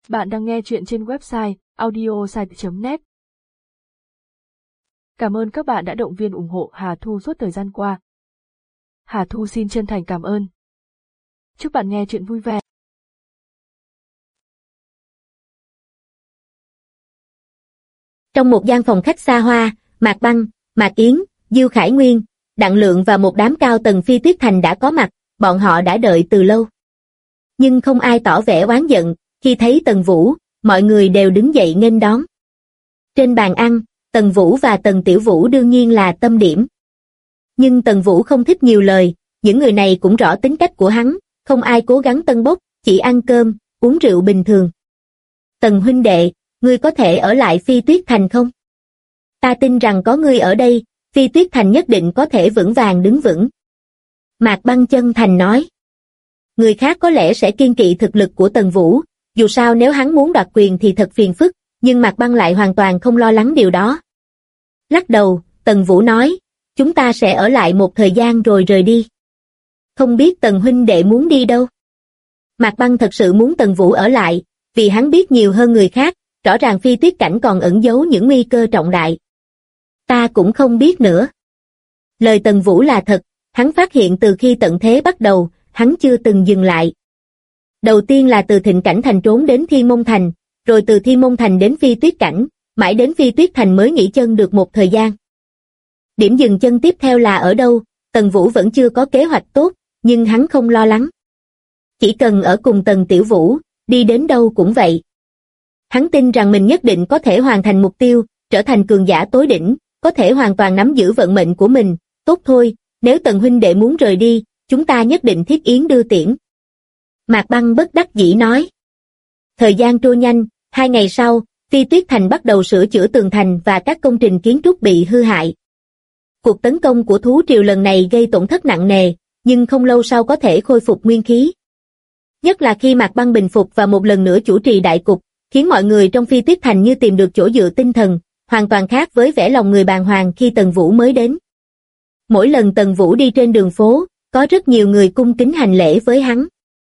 Bạn đang nghe chuyện trên website audiosite.net. Cảm ơn các bạn đã động viên ủng hộ Hà Thu suốt thời gian qua. Hà Thu xin chân thành cảm ơn. Chúc bạn nghe chuyện vui vẻ. Trong một gian phòng khách xa hoa, Mạc Băng, Mạc Yến, Diêu Khải Nguyên, Đặng Lượng và một đám cao tầng Phi Tuyết Thành đã có mặt, bọn họ đã đợi từ lâu. Nhưng không ai tỏ vẻ oán giận, khi thấy Tần Vũ, mọi người đều đứng dậy nghênh đón. Trên bàn ăn, Tần Vũ và Tần Tiểu Vũ đương nhiên là tâm điểm. Nhưng Tần Vũ không thích nhiều lời, những người này cũng rõ tính cách của hắn, không ai cố gắng tân bốc, chỉ ăn cơm, uống rượu bình thường. Tần huynh đệ, ngươi có thể ở lại Phi Tuyết Thành không? Ta tin rằng có ngươi ở đây, Phi Tuyết Thành nhất định có thể vững vàng đứng vững. Mạc Băng chân thành nói. Người khác có lẽ sẽ kiêng kỵ thực lực của Tần Vũ, dù sao nếu hắn muốn đoạt quyền thì thật phiền phức, nhưng Mạc Băng lại hoàn toàn không lo lắng điều đó. Lắc đầu, Tần Vũ nói, chúng ta sẽ ở lại một thời gian rồi rời đi. Không biết Tần huynh đệ muốn đi đâu? Mạc Băng thật sự muốn Tần Vũ ở lại, vì hắn biết nhiều hơn người khác, rõ ràng Phi Tuyết Cảnh còn ẩn giấu những nguy cơ trọng đại. Ta cũng không biết nữa. Lời Tần Vũ là thật, hắn phát hiện từ khi tận thế bắt đầu, hắn chưa từng dừng lại. Đầu tiên là từ Thịnh Cảnh Thành trốn đến Thiên Môn Thành, rồi từ Thiên Môn Thành đến Phi Tuyết Cảnh, mãi đến Phi Tuyết Thành mới nghỉ chân được một thời gian. Điểm dừng chân tiếp theo là ở đâu, Tần Vũ vẫn chưa có kế hoạch tốt, nhưng hắn không lo lắng. Chỉ cần ở cùng Tần Tiểu Vũ, đi đến đâu cũng vậy. Hắn tin rằng mình nhất định có thể hoàn thành mục tiêu, trở thành cường giả tối đỉnh, có thể hoàn toàn nắm giữ vận mệnh của mình. Tốt thôi, nếu Tần huynh đệ muốn rời đi, chúng ta nhất định thiết yến đưa tiễn. Mạc Băng bất đắc dĩ nói. Thời gian trôi nhanh, 2 ngày sau, Phi Tuyết Thành bắt đầu sửa chữa tường thành và các công trình kiến trúc bị hư hại. Cuộc tấn công của thú triều lần này gây tổn thất nặng nề, nhưng không lâu sau có thể khôi phục nguyên khí. Nhất là khi Mạc Băng bình phục và một lần nữa chủ trì đại cục, khiến mọi người trong Phi Tuyết Thành như tìm được chỗ dựa tinh thần, hoàn toàn khác với vẻ lòng người bàng hoàng khi Tần Vũ mới đến. Mỗi lần Tần Vũ đi trên đường phố, có rất nhiều người cung kính hành lễ với hắn.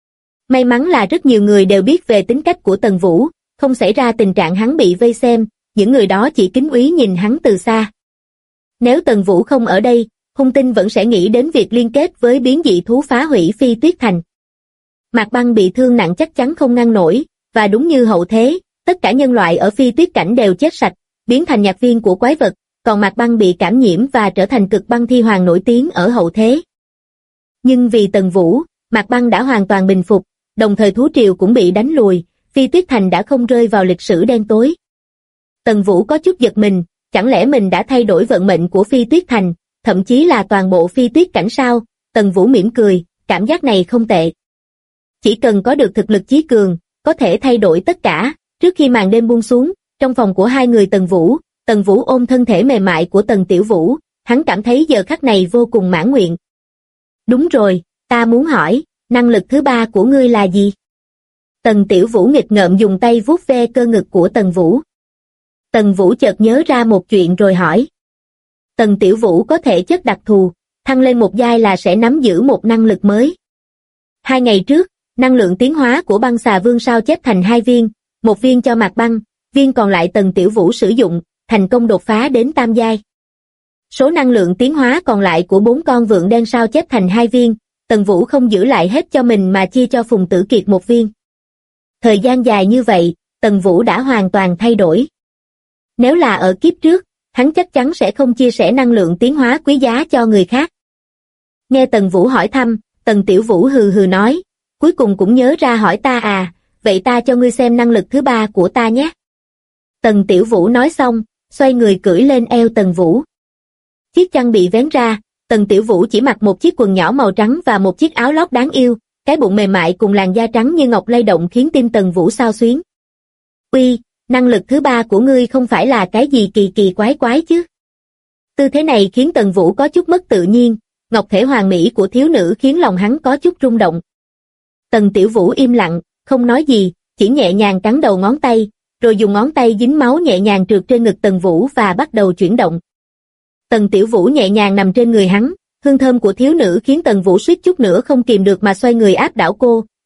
May mắn là rất nhiều người đều biết về tính cách của Tần Vũ, không xảy ra tình trạng hắn bị vây xem, những người đó chỉ kính úy nhìn hắn từ xa. Nếu Tần Vũ không ở đây, hung tinh vẫn sẽ nghĩ đến việc liên kết với biến dị thú phá hủy Phi Tuyết Thành. Mạc Băng bị thương nặng chắc chắn không ngăn nổi, và đúng như hậu thế, tất cả nhân loại ở Phi Tuyết Cảnh đều chết sạch, biến thành nhạc viên của quái vật, còn Mạc Băng bị cảm nhiễm và trở thành cực băng thi hoàng nổi tiếng ở hậu thế. Nhưng vì Tần Vũ, Mạc Băng đã hoàn toàn bình phục, đồng thời thú triều cũng bị đánh lùi, Phi Tuyết Thành đã không rơi vào lịch sử đen tối. Tần Vũ có chút giật mình, chẳng lẽ mình đã thay đổi vận mệnh của Phi Tuyết Thành, thậm chí là toàn bộ Phi Tuyết Cảnh sao? Tần Vũ mỉm cười, cảm giác này không tệ. Chỉ cần có được thực lực chí cường, có thể thay đổi tất cả. Trước khi màn đêm buông xuống, trong phòng của hai người Tần Vũ ôm thân thể mềm mại của Tần Tiểu Vũ, hắn cảm thấy giờ khắc này vô cùng mãn nguyện. Đúng rồi, ta muốn hỏi, năng lực thứ 3 của ngươi là gì? Tần Tiểu Vũ nghịch ngợm dùng tay vuốt ve cơ ngực của Tần Vũ. Tần Vũ chợt nhớ ra một chuyện rồi hỏi. Tần Tiểu Vũ có thể chất đặc thù, thăng lên một giai là sẽ nắm giữ một năng lực mới. 2 ngày trước, năng lượng tiến hóa của băng xà vương sao chép thành 2 viên, một viên cho Mạc Băng, viên còn lại Tần Tiểu Vũ sử dụng, thành công đột phá đến tam giai. Số năng lượng tiến hóa còn lại của 4 con vượn đen sao chép thành 2 viên, Tần Vũ không giữ lại hết cho mình mà chia cho Phùng Tử Kiệt một viên. Thời gian dài như vậy, Tần Vũ đã hoàn toàn thay đổi. Nếu là ở kiếp trước, hắn chắc chắn sẽ không chia sẻ năng lượng tiến hóa quý giá cho người khác. Nghe Tần Vũ hỏi thăm, Tần Tiểu Vũ hừ hừ nói, cuối cùng cũng nhớ ra hỏi ta à, vậy ta cho ngươi xem năng lực thứ 3 của ta nhé. Tần Tiểu Vũ nói xong, xoay người cưỡi lên eo Tần Vũ. Chiếc chăn bị vén ra, Tần Tiểu Vũ chỉ mặc một chiếc quần nhỏ màu trắng và một chiếc áo lót đáng yêu, cái bụng mềm mại cùng làn da trắng như ngọc lay động khiến tim Tần Vũ xao xuyến. Uy, năng lực thứ 3 của ngươi không phải là cái gì kỳ kỳ quái quái chứ? Tư thế này khiến Tần Vũ có chút mất tự nhiên, ngọc thể hoàn mỹ của thiếu nữ khiến lòng hắn có chút rung động. Tần Tiểu Vũ im lặng, không nói gì, chỉ nhẹ nhàng cắn đầu ngón tay, rồi dùng ngón tay dính máu nhẹ nhàng trượt trên ngực Tần Vũ và bắt đầu chuyển động. Tần Tiểu Vũ nhẹ nhàng nằm trên người hắn, hương thơm của thiếu nữ khiến Tần Vũ suýt chút nữa không kìm được mà xoay người áp đảo cô,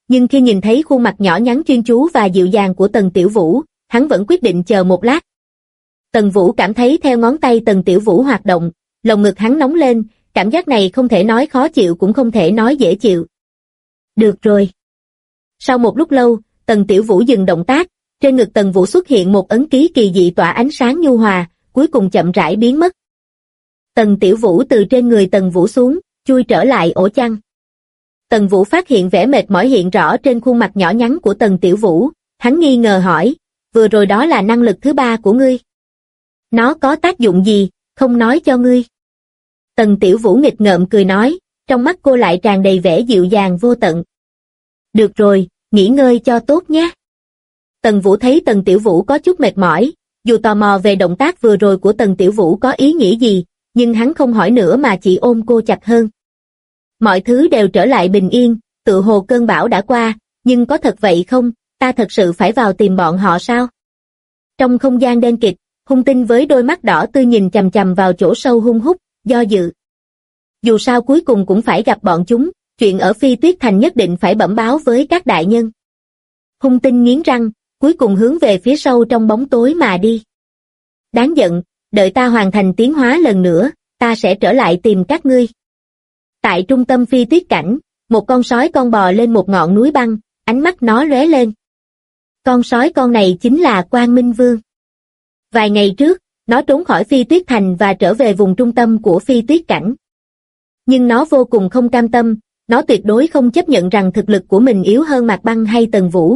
nhưng khi nhìn thấy khuôn mặt nhỏ nhắn chuyên chú và dịu dàng của Tần Tiểu Vũ, hắn vẫn quyết định chờ một lát. Tần Vũ cảm thấy theo ngón tay Tần Tiểu Vũ hoạt động, lồng ngực hắn nóng lên, cảm giác này không thể nói khó chịu cũng không thể nói dễ chịu. Được rồi. Sau một lúc lâu, Tần Tiểu Vũ dừng động tác, trên ngực Tần Vũ xuất hiện một ấn ký kỳ dị tỏa ánh sáng nhu hòa, cuối cùng chậm rãi biến mất. Tần Tiểu Vũ từ trên người Tần Vũ xuống, chui trở lại ổ chăn. Tần Vũ phát hiện vẻ mệt mỏi hiện rõ trên khuôn mặt nhỏ nhắn của Tần Tiểu Vũ, hắn nghi ngờ hỏi, vừa rồi đó là năng lực thứ 3 của ngươi. Nó có tác dụng gì, không nói cho ngươi. Tần Tiểu Vũ nghịch ngợm cười nói, trong mắt cô lại tràn đầy vẻ dịu dàng vô tận. Được rồi, nghỉ ngơi cho tốt nhé. Tần Vũ thấy Tần Tiểu Vũ có chút mệt mỏi, dù tò mò về động tác vừa rồi của Tần Tiểu Vũ có ý nghĩa gì, nhưng hắn không hỏi nữa mà chỉ ôm cô chặt hơn. Mọi thứ đều trở lại bình yên, tự hồ cơn bão đã qua, nhưng có thật vậy không, ta thật sự phải vào tìm bọn họ sao? Trong không gian đen kịt, Hung Tinh với đôi mắt đỏ tươi nhìn chằm chằm vào chỗ sâu hun hút, do dự. Dù sao cuối cùng cũng phải gặp bọn chúng, chuyện ở Phi Tuyết Thành nhất định phải bẩm báo với các đại nhân. Hung Tinh nghiến răng, cuối cùng hướng về phía sâu trong bóng tối mà đi. Đáng giận, đợi ta hoàn thành tiến hóa lần nữa, ta sẽ trở lại tìm các ngươi. Tại trung tâm Phi Tuyết Cảnh, một con sói con bò lên một ngọn núi băng, ánh mắt nó lóe lên. Con sói con này chính là Quang Minh Vương. Vài ngày trước, nó trốn khỏi Phi Tuyết Thành và trở về vùng trung tâm của Phi Tuyết Cảnh. Nhưng nó vô cùng không cam tâm, nó tuyệt đối không chấp nhận rằng thực lực của mình yếu hơn Mạc Băng hay Tần Vũ.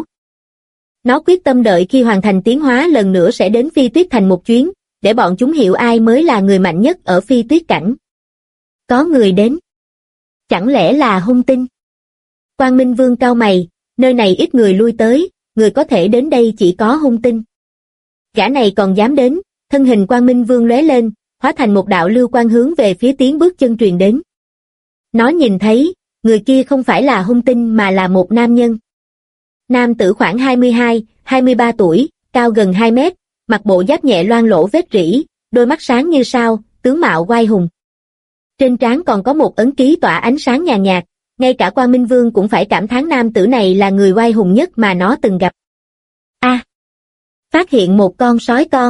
Nó quyết tâm đợi khi hoàn thành tiến hóa lần nữa sẽ đến Phi Tuyết Thành một chuyến, để bọn chúng hiểu ai mới là người mạnh nhất ở Phi Tuyết Cảnh. Có người đến. Chẳng lẽ là Hung Tinh? Quang Minh Vương cau mày, nơi này ít người lui tới, người có thể đến đây chỉ có Hung Tinh. Gã này còn dám đến, thân hình Quang Minh Vương lóe lên, hóa thành một đạo lưu quang hướng về phía tiếng bước chân truyền đến. Nó nhìn thấy, người kia không phải là Hung Tinh mà là một nam nhân. Nam tử khoảng 22-23 tuổi, cao gần 2 mét, mặc bộ giáp nhẹ loang lổ vết rỉ, đôi mắt sáng như sao, tướng mạo oai hùng. Trên trán còn có một ấn ký tỏa ánh sáng nhàn nhạt, ngay cả Quang Minh Vương cũng phải cảm thán nam tử này là người oai hùng nhất mà nó từng gặp. Phát hiện một con sói con.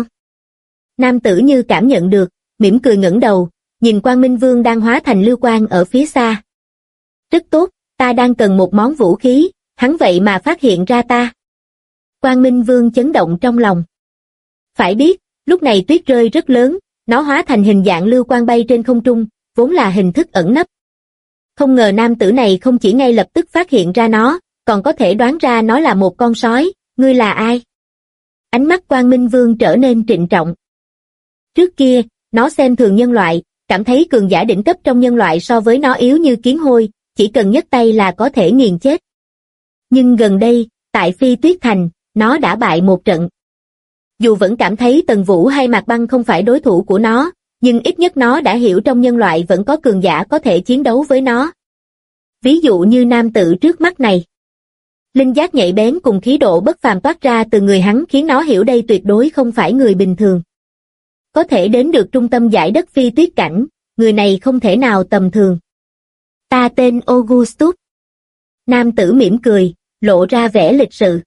Nam tử như cảm nhận được, mỉm cười ngẩng đầu, nhìn Quang Minh Vương đang hóa thành lưu quang ở phía xa. Rất tốt, ta đang cần một món vũ khí, hắn vậy mà phát hiện ra ta. Quang Minh Vương chấn động trong lòng. Phải biết, lúc này tuyết rơi rất lớn, nó hóa thành hình dạng lưu quang bay trên không trung, vốn là hình thức ẩn nấp. Không ngờ nam tử này không chỉ ngay lập tức phát hiện ra nó, còn có thể đoán ra nó là một con sói, ngươi là ai? Ánh mắt Quang Minh Vương trở nên trịnh trọng. Trước kia, nó xem thường nhân loại, cảm thấy cường giả đỉnh cấp trong nhân loại so với nó yếu như kiến hôi, chỉ cần nhấc tay là có thể nghiền chết. Nhưng gần đây, tại Phi Tuyết Thành, nó đã bại một trận. Dù vẫn cảm thấy Tần Vũ hay Mạc Băng không phải đối thủ của nó, nhưng ít nhất nó đã hiểu trong nhân loại vẫn có cường giả có thể chiến đấu với nó. Ví dụ như nam tử trước mắt này. Linh giác nhạy bén cùng khí độ bất phàm toát ra từ người hắn khiến nó hiểu đây tuyệt đối không phải người bình thường. Có thể đến được trung tâm giải đất Phi Tuyết Cảnh, người này không thể nào tầm thường. Ta tên Augustus. Nam tử mỉm cười, lộ ra vẻ lịch sự.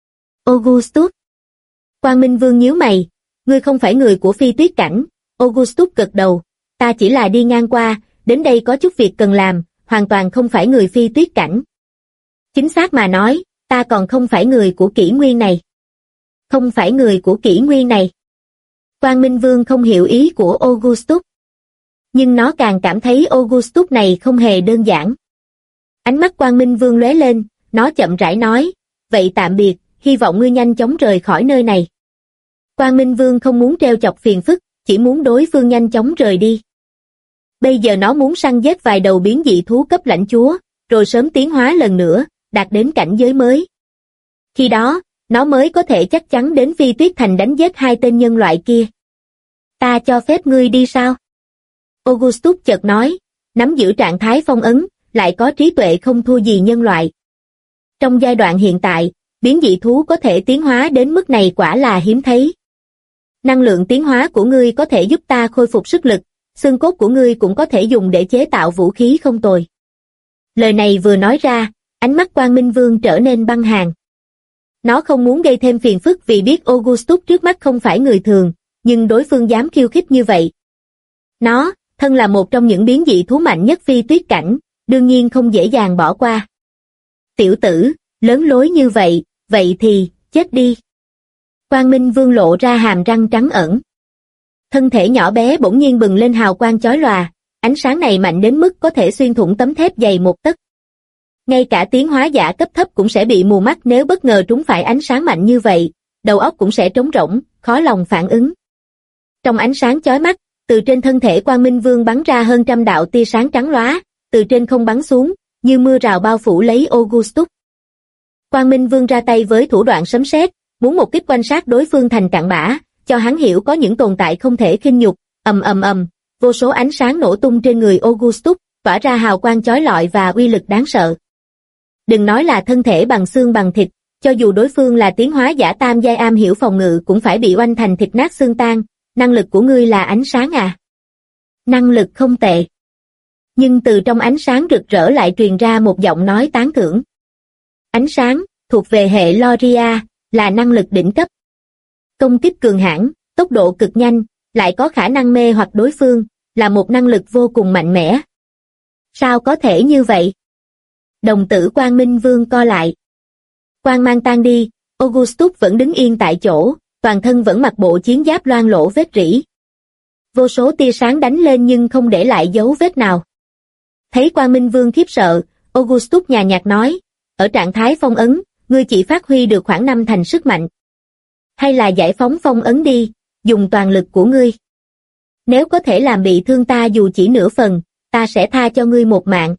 Augustus. Quang Minh Vương nhíu mày, ngươi không phải người của Phi Tuyết Cảnh. Augustus gật đầu, ta chỉ là đi ngang qua, đến đây có chút việc cần làm, hoàn toàn không phải người Phi Tuyết Cảnh. Chính xác mà nói, ta còn không phải người của kỷ nguyên này. Không phải người của kỷ nguyên này. Quang Minh Vương không hiểu ý của Augustus. Nhưng nó càng cảm thấy Augustus này không hề đơn giản. Ánh mắt Quang Minh Vương lóe lên, nó chậm rãi nói, vậy tạm biệt, hy vọng ngươi nhanh chóng rời khỏi nơi này. Quang Minh Vương không muốn treo chọc phiền phức, chỉ muốn đối phương nhanh chóng rời đi. Bây giờ nó muốn săn giết vài đầu biến dị thú cấp lãnh chúa, rồi sớm tiến hóa lần nữa, đạt đến cảnh giới mới. Khi đó, nó mới có thể chắc chắn đến Phi Tuyết Thành đánh giết 2 tên nhân loại kia. Ta cho phép ngươi đi sao? Augustus chợt nói, nắm giữ trạng thái phong ấn, lại có trí tuệ không thua gì nhân loại. Trong giai đoạn hiện tại, biến dị thú có thể tiến hóa đến mức này quả là hiếm thấy. Năng lượng tiến hóa của ngươi có thể giúp ta khôi phục sức lực, xương cốt của ngươi cũng có thể dùng để chế tạo vũ khí không tồi. Lời này vừa nói ra, Ánh mắt Quang Minh Vương trở nên băng hàn. Nó không muốn gây thêm phiền phức vì biết Augustus trước mắt không phải người thường, nhưng đối phương dám khiêu khích như vậy. Nó, thân là một trong những biến dị thú mạnh nhất phi tuyết cảnh, đương nhiên không dễ dàng bỏ qua. Tiểu tử, lớn lối như vậy, vậy thì, chết đi. Quang Minh Vương lộ ra hàm răng trắng ẩn. Thân thể nhỏ bé bỗng nhiên bừng lên hào quang chói lòa, ánh sáng này mạnh đến mức có thể xuyên thủng tấm thép dày 1 tấc. Ngay cả tiến hóa giả cấp thấp cũng sẽ bị mù mắt nếu bất ngờ trúng phải ánh sáng mạnh như vậy, đầu óc cũng sẽ trống rỗng, khó lòng phản ứng. Trong ánh sáng chói mắt, từ trên thân thể Quang Minh Vương bắn ra hơn trăm đạo tia sáng trắng lóa, từ trên không bắn xuống, như mưa rào bao phủ lấy Augustus. Quang Minh Vương ra tay với thủ đoạn sấm sét, muốn một kích quan sát đối phương thành cặn bã, cho hắn hiểu có những tồn tại không thể khinh nhục. Ầm ầm ầm, vô số ánh sáng nổ tung trên người Augustus, tỏa ra hào quang chói lọi và uy lực đáng sợ. Đừng nói là thân thể bằng xương bằng thịt, cho dù đối phương là tiến hóa giả tam giai am hiểu phòng ngự cũng phải bị oanh thành thịt nát xương tan. Năng lực của ngươi là ánh sáng à? Năng lực không tệ. Nhưng từ trong ánh sáng rực rỡ lại truyền ra một giọng nói tán thưởng. Ánh sáng, thuộc về hệ Loria, là năng lực đỉnh cấp. Công kích cường hãn, tốc độ cực nhanh, lại có khả năng mê hoặc đối phương, là một năng lực vô cùng mạnh mẽ. Sao có thể như vậy? Đồng tử Quang Minh Vương co lại. Quang mang tan đi, Augustus vẫn đứng yên tại chỗ, toàn thân vẫn mặc bộ chiến giáp loang lổ vết rỉ. Vô số tia sáng đánh lên nhưng không để lại dấu vết nào. Thấy Quang Minh Vương khiếp sợ, Augustus nhàn nhạt nói, ở trạng thái phong ấn, ngươi chỉ phát huy được khoảng 5 thành sức mạnh. Hay là giải phóng phong ấn đi, dùng toàn lực của ngươi. Nếu có thể làm bị thương ta dù chỉ nửa phần, ta sẽ tha cho ngươi một mạng.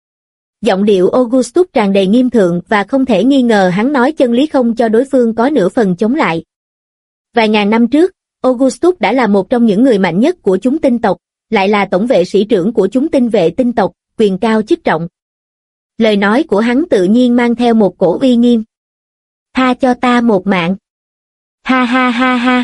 Giọng điệu Augustus tràn đầy nghiêm thượng và không thể nghi ngờ hắn nói chân lý không cho đối phương có nửa phần chống lại. Vài ngàn năm trước, Augustus đã là một trong những người mạnh nhất của chúng tinh tộc, lại là tổng vệ sĩ trưởng của chúng tinh vệ tinh tộc, quyền cao chức trọng. Lời nói của hắn tự nhiên mang theo một cổ uy nghiêm. Tha cho ta một mạng. Ha ha ha ha.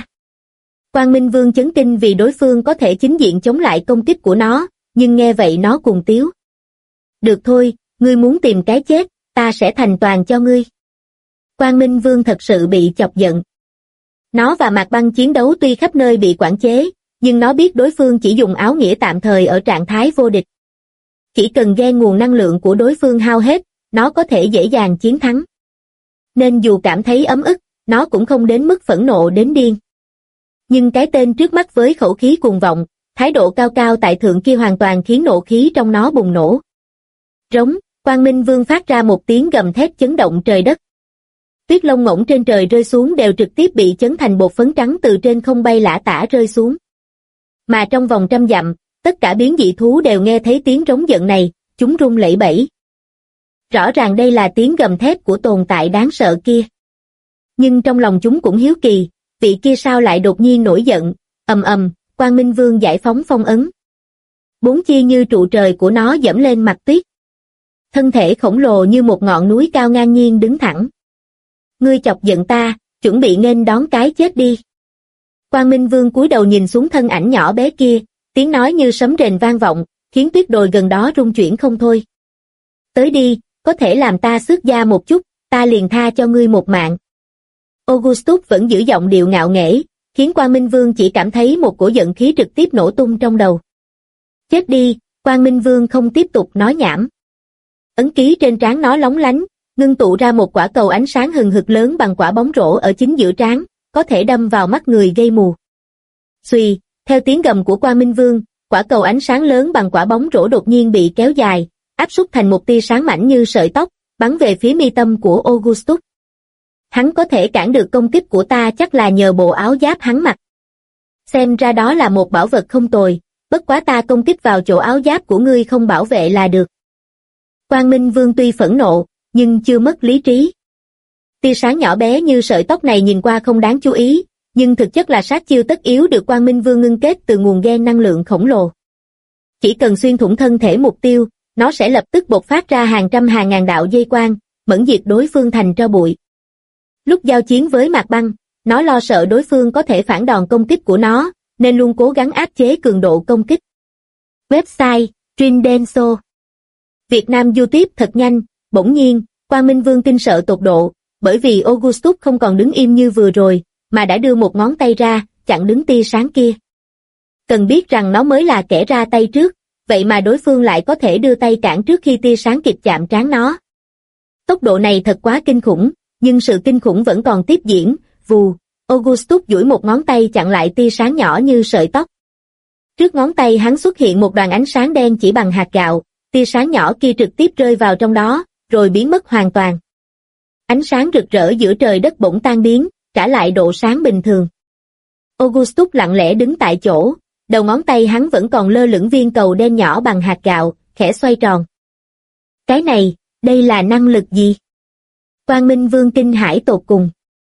Quang Minh Vương chấn kinh vì đối phương có thể chính diện chống lại công kích của nó, nhưng nghe vậy nó cuồng tiếu. Được thôi, ngươi muốn tìm cái chết, ta sẽ thành toàn cho ngươi. Quang Minh Vương thật sự bị chọc giận. Nó và Mạc Băng chiến đấu tuy khắp nơi bị quản chế, nhưng nó biết đối phương chỉ dùng áo nghĩa tạm thời ở trạng thái vô địch. Chỉ cần ghen nguồn năng lượng của đối phương hao hết, nó có thể dễ dàng chiến thắng. Nên dù cảm thấy ấm ức, nó cũng không đến mức phẫn nộ đến điên. Nhưng cái tên trước mắt với khẩu khí cuồng vọng, thái độ cao cao tại thượng kia hoàn toàn khiến nộ khí trong nó bùng nổ. Rống, Quang Minh Vương phát ra một tiếng gầm thét chấn động trời đất. Tuyết lông ngỗng trên trời rơi xuống đều trực tiếp bị chấn thành bột phấn trắng từ trên không bay lả tả rơi xuống. Mà trong vòng 100 dặm, tất cả biến dị thú đều nghe thấy tiếng rống giận này, chúng run lẩy bẩy. Rõ ràng đây là tiếng gầm thét của tồn tại đáng sợ kia. Nhưng trong lòng chúng cũng hiếu kỳ, vị kia sao lại đột nhiên nổi giận, ầm ầm, Quang Minh Vương giải phóng phong ấn. 4 chi như trụ trời của nó dẫm lên mặt tuyết. Thân thể khổng lồ như một ngọn núi cao ngang nhiên đứng thẳng. Ngươi chọc giận ta, chuẩn bị nghênh đón cái chết đi. Quang Minh Vương cúi đầu nhìn xuống thân ảnh nhỏ bé kia, tiếng nói như sấm rền vang vọng, khiến tuyết đồi gần đó rung chuyển không thôi. Tới đi, có thể làm ta xước da một chút, ta liền tha cho ngươi một mạng. Augustus vẫn giữ giọng điệu ngạo nghễ, khiến Quang Minh Vương chỉ cảm thấy một cổ giận khí trực tiếp nổ tung trong đầu. Chết đi, Quang Minh Vương không tiếp tục nói nhảm. Ấn ký trên trán nó lóng lánh, ngưng tụ ra một quả cầu ánh sáng hừng hực lớn bằng quả bóng rổ ở chính giữa trán, có thể đâm vào mắt người gây mù. Xuy, theo tiếng gầm của Quang Minh Vương, quả cầu ánh sáng lớn bằng quả bóng rổ đột nhiên bị kéo dài, áp suất thành một tia sáng mảnh như sợi tóc, bắn về phía mi tâm của Augustus. Hắn có thể cản được công kích của ta chắc là nhờ bộ áo giáp hắn mặc. Xem ra đó là một bảo vật không tồi, bất quá ta công kích vào chỗ áo giáp của ngươi không bảo vệ là được. Quang Minh Vương tuy phẫn nộ, nhưng chưa mất lý trí. Tia sáng nhỏ bé như sợi tóc này nhìn qua không đáng chú ý, nhưng thực chất là sát chiêu tất yếu được Quang Minh Vương ngưng kết từ nguồn gen năng lượng khổng lồ. Chỉ cần xuyên thủng thân thể mục tiêu, nó sẽ lập tức bộc phát ra hàng trăm hàng ngàn đạo dây quang, mẫn diệt đối phương thành tro bụi. Lúc giao chiến với Mạc Băng, nó lo sợ đối phương có thể phản đòn công kích của nó, nên luôn cố gắng áp chế cường độ công kích. Website, Trindenso. Việt Nam YouTube thật nhanh, bỗng nhiên, Quang Minh Vương kinh sợ tột độ, bởi vì Augustus không còn đứng im như vừa rồi, mà đã đưa một ngón tay ra, chặn đứng tia sáng kia. Cần biết rằng nó mới là kẻ ra tay trước, vậy mà đối phương lại có thể đưa tay cản trước khi tia sáng kịp chạm trán nó. Tốc độ này thật quá kinh khủng, nhưng sự kinh khủng vẫn còn tiếp diễn, vù, Augustus duỗi một ngón tay chặn lại tia sáng nhỏ như sợi tóc. Trước ngón tay hắn xuất hiện một đoàn ánh sáng đen chỉ bằng hạt gạo, tia sáng nhỏ kia trực tiếp rơi vào trong đó, rồi biến mất hoàn toàn. Ánh sáng rực rỡ giữa trời đất bỗng tan biến, trả lại độ sáng bình thường. Augustus lặng lẽ đứng tại chỗ, đầu ngón tay hắn vẫn còn lơ lửng viên cầu đen nhỏ bằng hạt gạo, khẽ xoay tròn. Cái này, đây là năng lực gì? Quang Minh Vương kinh hãi tột cùng.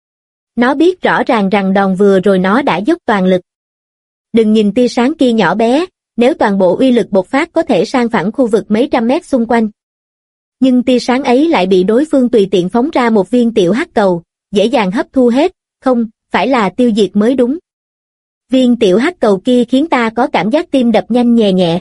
Nó biết rõ ràng rằng đòn vừa rồi nó đã dốc toàn lực. Đừng nhìn tia sáng kia nhỏ bé, nếu toàn bộ uy lực bộc phát có thể san phẳng khu vực mấy trăm mét xung quanh. Nhưng tia sáng ấy lại bị đối phương tùy tiện phóng ra một viên tiểu hắc cầu, dễ dàng hấp thu hết, không, phải là tiêu diệt mới đúng. Viên tiểu hắc cầu kia khiến ta có cảm giác tim đập nhanh nhẹ nhẹ.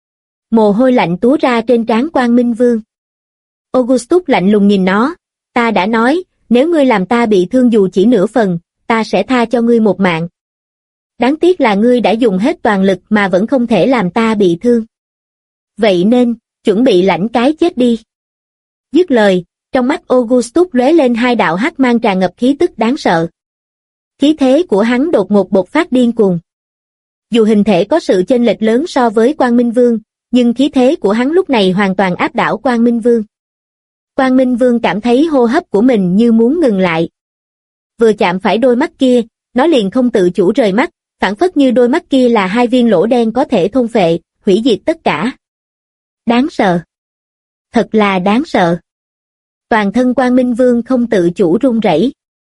Mồ hôi lạnh túa ra trên trán Quang Minh Vương. Augustus lạnh lùng nhìn nó, ta đã nói, nếu ngươi làm ta bị thương dù chỉ nửa phần, ta sẽ tha cho ngươi một mạng. Đáng tiếc là ngươi đã dùng hết toàn lực mà vẫn không thể làm ta bị thương. Vậy nên, chuẩn bị lãnh cái chết đi. Dứt lời, trong mắt Augustus lóe lên hai đạo hắc mang tràn ngập khí tức đáng sợ. Khí thế của hắn đột ngột bộc phát điên cuồng. Dù hình thể có sự chênh lệch lớn so với Quang Minh Vương, nhưng khí thế của hắn lúc này hoàn toàn áp đảo Quang Minh Vương. Quang Minh Vương cảm thấy hô hấp của mình như muốn ngừng lại. Vừa chạm phải đôi mắt kia, nó liền không tự chủ rời mắt, phảng phất như đôi mắt kia là hai viên lỗ đen có thể thôn phệ, hủy diệt tất cả. Đáng sợ. Thật là đáng sợ. Toàn thân Quang Minh Vương không tự chủ run rẩy.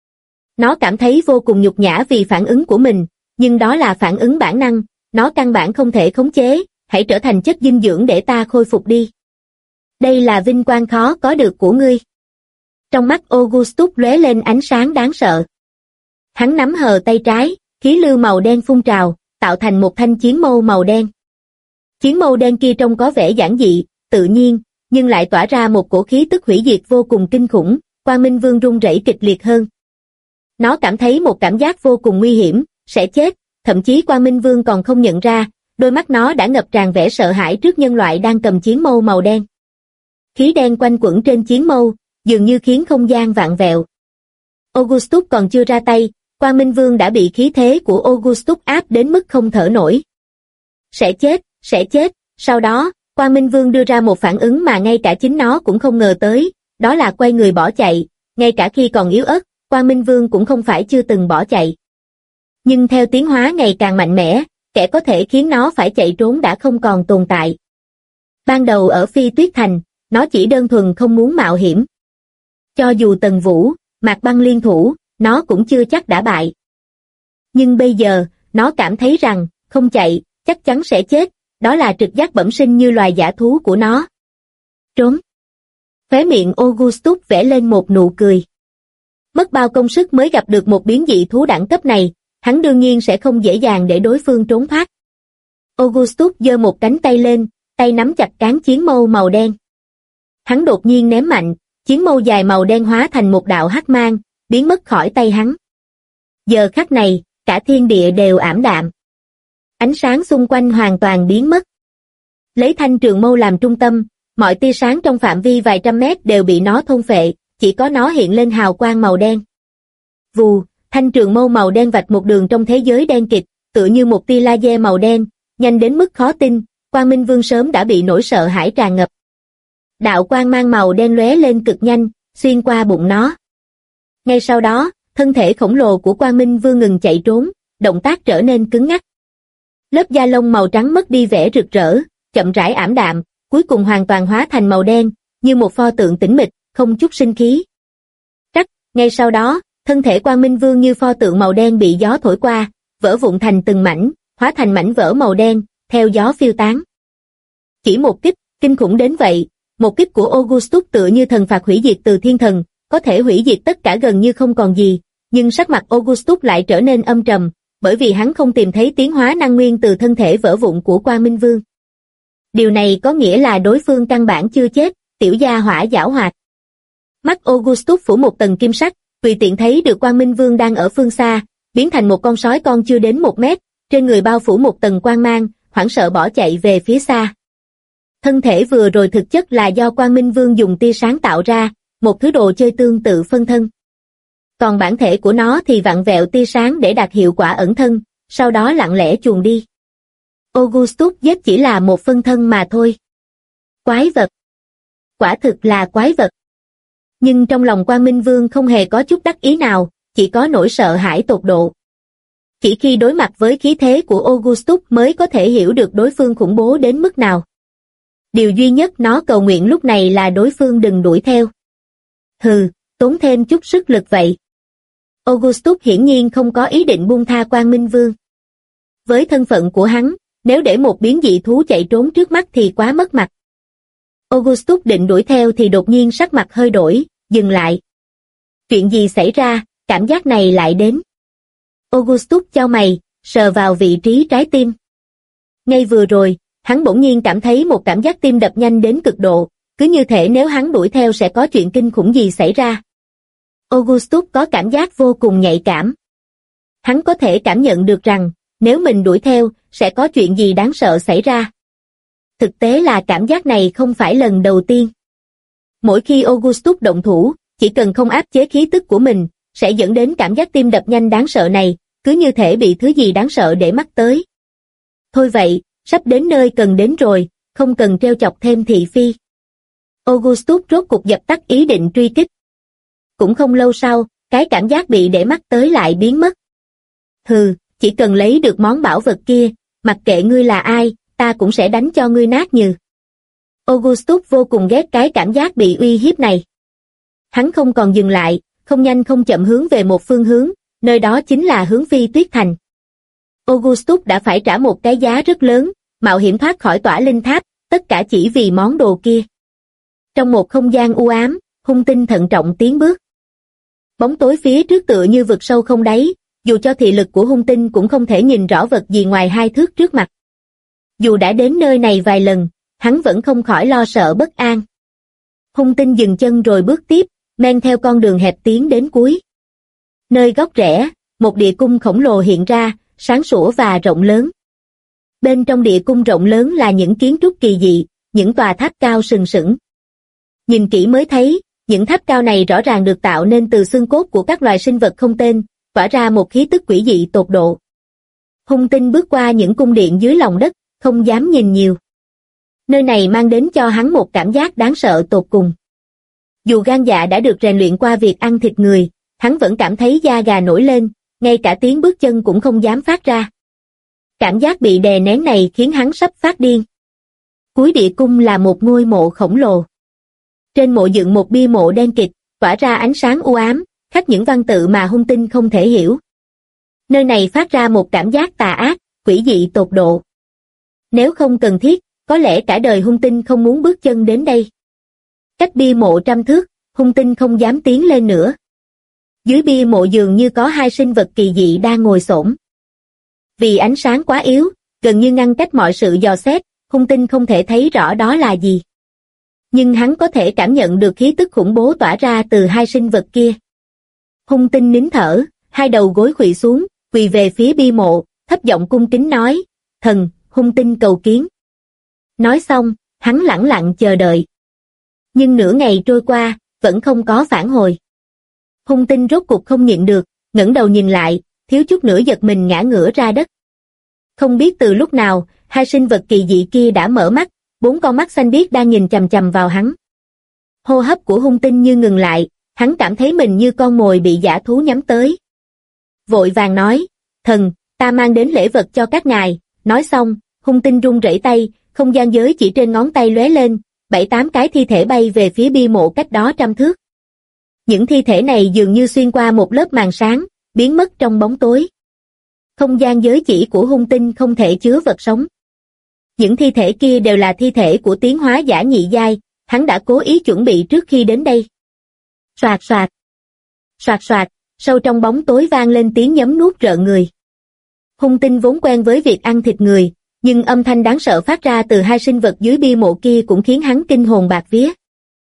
Nó cảm thấy vô cùng nhục nhã vì phản ứng của mình, nhưng đó là phản ứng bản năng, nó căn bản không thể khống chế, hãy trở thành chất dinh dưỡng để ta khôi phục đi. Đây là vinh quang khó có được của ngươi. Trong mắt Augustus lóe lên ánh sáng đáng sợ. Hắn nắm hờ tay trái, khí lưu màu đen phun trào, tạo thành một thanh chiến mâu màu đen. Chiến mâu đen kia trông có vẻ giản dị, tự nhiên, nhưng lại tỏa ra một cổ khí tức hủy diệt vô cùng kinh khủng, Quang Minh Vương run rẩy kịch liệt hơn. Nó cảm thấy một cảm giác vô cùng nguy hiểm, sẽ chết, thậm chí Quang Minh Vương còn không nhận ra, đôi mắt nó đã ngập tràn vẻ sợ hãi trước nhân loại đang cầm chiến mâu màu đen. Khí đen quanh quẩn trên chiến mâu, dường như khiến không gian vặn vẹo. Augustus còn chưa ra tay, Quang Minh Vương đã bị khí thế của Augustus áp đến mức không thở nổi. Sẽ chết, sau đó, Quang Minh Vương đưa ra một phản ứng mà ngay cả chính nó cũng không ngờ tới, đó là quay người bỏ chạy, ngay cả khi còn yếu ớt, Quang Minh Vương cũng không phải chưa từng bỏ chạy. Nhưng theo tiến hóa ngày càng mạnh mẽ, kẻ có thể khiến nó phải chạy trốn đã không còn tồn tại. Ban đầu ở Phi Tuyết Thành, nó chỉ đơn thuần không muốn mạo hiểm. Cho dù Tần Vũ, Mạc Băng liên thủ, nó cũng chưa chắc đã bại. Nhưng bây giờ, nó cảm thấy rằng, không chạy, chắc chắn sẽ chết, đó là trực giác bẩm sinh như loài dã thú của nó. Trốn. Khóe miệng Augustus vẽ lên một nụ cười. Mất bao công sức mới gặp được một biến dị thú đẳng cấp này, hắn đương nhiên sẽ không dễ dàng để đối phương trốn thoát. Augustus giơ một cánh tay lên, tay nắm chặt cán chiến mâu màu đen. Hắn đột nhiên ném mạnh, chiến mâu dài màu đen hóa thành một đạo hắc mang, biến mất khỏi tay hắn. Giờ khắc này, cả thiên địa đều ảm đạm. Ánh sáng xung quanh hoàn toàn biến mất. Lấy thanh trường mâu làm trung tâm, mọi tia sáng trong phạm vi vài trăm mét đều bị nó thôn phệ, chỉ có nó hiện lên hào quang màu đen. Vù, thanh trường mâu màu đen vạch một đường trong thế giới đen kịt, tựa như một tia laser màu đen, nhanh đến mức khó tin, Quang Minh Vương sớm đã bị nỗi sợ hãi tràn ngập. Đạo quang mang màu đen lóe lên cực nhanh, xuyên qua bụng nó. Ngay sau đó, thân thể khổng lồ của Quang Minh Vương ngừng chạy trốn, động tác trở nên cứng ngắc. Lớp da lông màu trắng mất đi vẻ rực rỡ, chậm rãi ảm đạm, cuối cùng hoàn toàn hóa thành màu đen, như một pho tượng tĩnh mịch, không chút sinh khí. Rắc, ngay sau đó, thân thể Quang Minh Vương như pho tượng màu đen bị gió thổi qua, vỡ vụn thành từng mảnh, hóa thành mảnh vỡ màu đen, theo gió phiêu tán. Chỉ một kích, kinh khủng đến vậy, một kích của Augustus tựa như thần phạt hủy diệt từ thiên thần, có thể hủy diệt tất cả gần như không còn gì, nhưng sắc mặt Augustus lại trở nên âm trầm, bởi vì hắn không tìm thấy tiến hóa năng nguyên từ thân thể vỡ vụn của Quang Minh Vương. Điều này có nghĩa là đối phương căn bản chưa chết, tiểu gia hỏa giảo hoạt. Mắt Augustus phủ một tầng kim sắc, tùy tiện thấy được Quang Minh Vương đang ở phương xa, biến thành một con sói con chưa đến 1 mét, trên người bao phủ một tầng quang mang, hoảng sợ bỏ chạy về phía xa. Thân thể vừa rồi thực chất là do Quang Minh Vương dùng tia sáng tạo ra, một thứ đồ chơi tương tự phân thân. Còn bản thể của nó thì vặn vẹo tia sáng để đạt hiệu quả ẩn thân, sau đó lặng lẽ chuồn đi. Augustus giết chỉ là một phân thân mà thôi. Quái vật. Quả thực là quái vật. Nhưng trong lòng Quang Minh Vương không hề có chút đắc ý nào, chỉ có nỗi sợ hãi tột độ. Chỉ khi đối mặt với khí thế của Augustus mới có thể hiểu được đối phương khủng bố đến mức nào. Điều duy nhất nó cầu nguyện lúc này là đối phương đừng đuổi theo. Hừ, tốn thêm chút sức lực vậy. Augustus hiển nhiên không có ý định buông tha Quang Minh Vương. Với thân phận của hắn, nếu để một biến dị thú chạy trốn trước mắt thì quá mất mặt. Augustus định đuổi theo thì đột nhiên sắc mặt hơi đổi, dừng lại. Chuyện gì xảy ra, cảm giác này lại đến. Augustus chau mày, sờ vào vị trí trái tim. Ngay vừa rồi, hắn bỗng nhiên cảm thấy một cảm giác tim đập nhanh đến cực độ, cứ như thể nếu hắn đuổi theo sẽ có chuyện kinh khủng gì xảy ra. Augustus có cảm giác vô cùng nhạy cảm. Hắn có thể cảm nhận được rằng, nếu mình đuổi theo, sẽ có chuyện gì đáng sợ xảy ra. Thực tế là cảm giác này không phải lần đầu tiên. Mỗi khi Augustus động thủ, chỉ cần không áp chế khí tức của mình, sẽ dẫn đến cảm giác tim đập nhanh đáng sợ này, cứ như thể bị thứ gì đáng sợ để mắt tới. Thôi vậy, sắp đến nơi cần đến rồi, không cần trêu chọc thêm thị phi. Augustus rốt cuộc dập tắt ý định truy kích. Cũng không lâu sau, cái cảm giác bị để mắt tới lại biến mất. Hừ, chỉ cần lấy được món bảo vật kia, mặc kệ ngươi là ai, ta cũng sẽ đánh cho ngươi nát nhừ. Augustus vô cùng ghét cái cảm giác bị uy hiếp này. Hắn không còn dừng lại, không nhanh không chậm hướng về một phương hướng, nơi đó chính là hướng Phi Tuyết Thành. Augustus đã phải trả một cái giá rất lớn, mạo hiểm thoát khỏi tỏa linh tháp, tất cả chỉ vì món đồ kia. Trong một không gian u ám, Hung Tinh thận trọng tiến bước. Bóng tối phía trước tựa như vực sâu không đáy, dù cho thị lực của Hung Tinh cũng không thể nhìn rõ vật gì ngoài 2 thước trước mặt. Dù đã đến nơi này vài lần, hắn vẫn không khỏi lo sợ bất an. Hung Tinh dừng chân rồi bước tiếp, men theo con đường hẹp tiến đến cuối. Nơi góc rẽ, một địa cung khổng lồ hiện ra, sáng sủa và rộng lớn. Bên trong địa cung rộng lớn là những kiến trúc kỳ dị, những tòa tháp cao sừng sững. Nhìn kỹ mới thấy, những tháp cao này rõ ràng được tạo nên từ xương cốt của các loài sinh vật không tên, tỏa ra một khí tức quỷ dị tột độ. Hung Tinh bước qua những cung điện dưới lòng đất, không dám nhìn nhiều. Nơi này mang đến cho hắn một cảm giác đáng sợ tột cùng. Dù gan dạ đã được rèn luyện qua việc ăn thịt người, hắn vẫn cảm thấy da gà nổi lên, ngay cả tiếng bước chân cũng không dám phát ra. Cảm giác bị đè nén này khiến hắn sắp phát điên. Cuối địa cung là một ngôi mộ khổng lồ. Trên mộ dựng một bia mộ đen kịt, tỏa ra ánh sáng u ám, khắc những văn tự mà Hung Tinh không thể hiểu. Nơi này phát ra một cảm giác tà ác, quỷ dị tột độ. Nếu không cần thiết, có lẽ cả đời Hung Tinh không muốn bước chân đến đây. Cách bia mộ trăm thước, Hung Tinh không dám tiến lên nữa. Dưới bia mộ dường như có 2 sinh vật kỳ dị đang ngồi xổm. Vì ánh sáng quá yếu, gần như ngăn cách mọi sự dò xét, Hung Tinh không thể thấy rõ đó là gì. Nhưng hắn có thể cảm nhận được khí tức khủng bố tỏa ra từ 2 sinh vật kia. Hung Tinh nín thở, 2 đầu gối khuỵu xuống, quỳ về phía bia mộ, thấp giọng cung kính nói, thần, Hung Tinh cầu kiến. Nói xong, hắn lẳng lặng chờ đợi. Nhưng nửa ngày trôi qua, vẫn không có phản hồi. Hung Tinh rốt cuộc không nhịn được, ngẩng đầu nhìn lại, thiếu chút nữa giật mình ngã ngửa ra đất. Không biết từ lúc nào, 2 sinh vật kỳ dị kia đã mở mắt, 4 con mắt xanh biếc đang nhìn chằm chằm vào hắn. Hô hấp của Hung Tinh như ngừng lại, hắn cảm thấy mình như con mồi bị dã thú nhắm tới. Vội vàng nói, thần, ta mang đến lễ vật cho các ngài. Nói xong, Hung Tinh run rẩy tay, không gian giới chỉ trên ngón tay lóe lên, 7-8 cái thi thể bay về phía bia mộ cách đó trăm thước. Những thi thể này dường như xuyên qua một lớp màn sáng, biến mất trong bóng tối. Không gian giới chỉ của Hung Tinh không thể chứa vật sống. Những thi thể kia đều là thi thể của tiến hóa giả nhị giai, hắn đã cố ý chuẩn bị trước khi đến đây. Soạt soạt. Soạt soạt, sâu trong bóng tối vang lên tiếng nhấm nuốt rợn người. Hung Tinh vốn quen với việc ăn thịt người, nhưng âm thanh đáng sợ phát ra từ 2 sinh vật dưới bia mộ kia cũng khiến hắn kinh hồn bạt vía.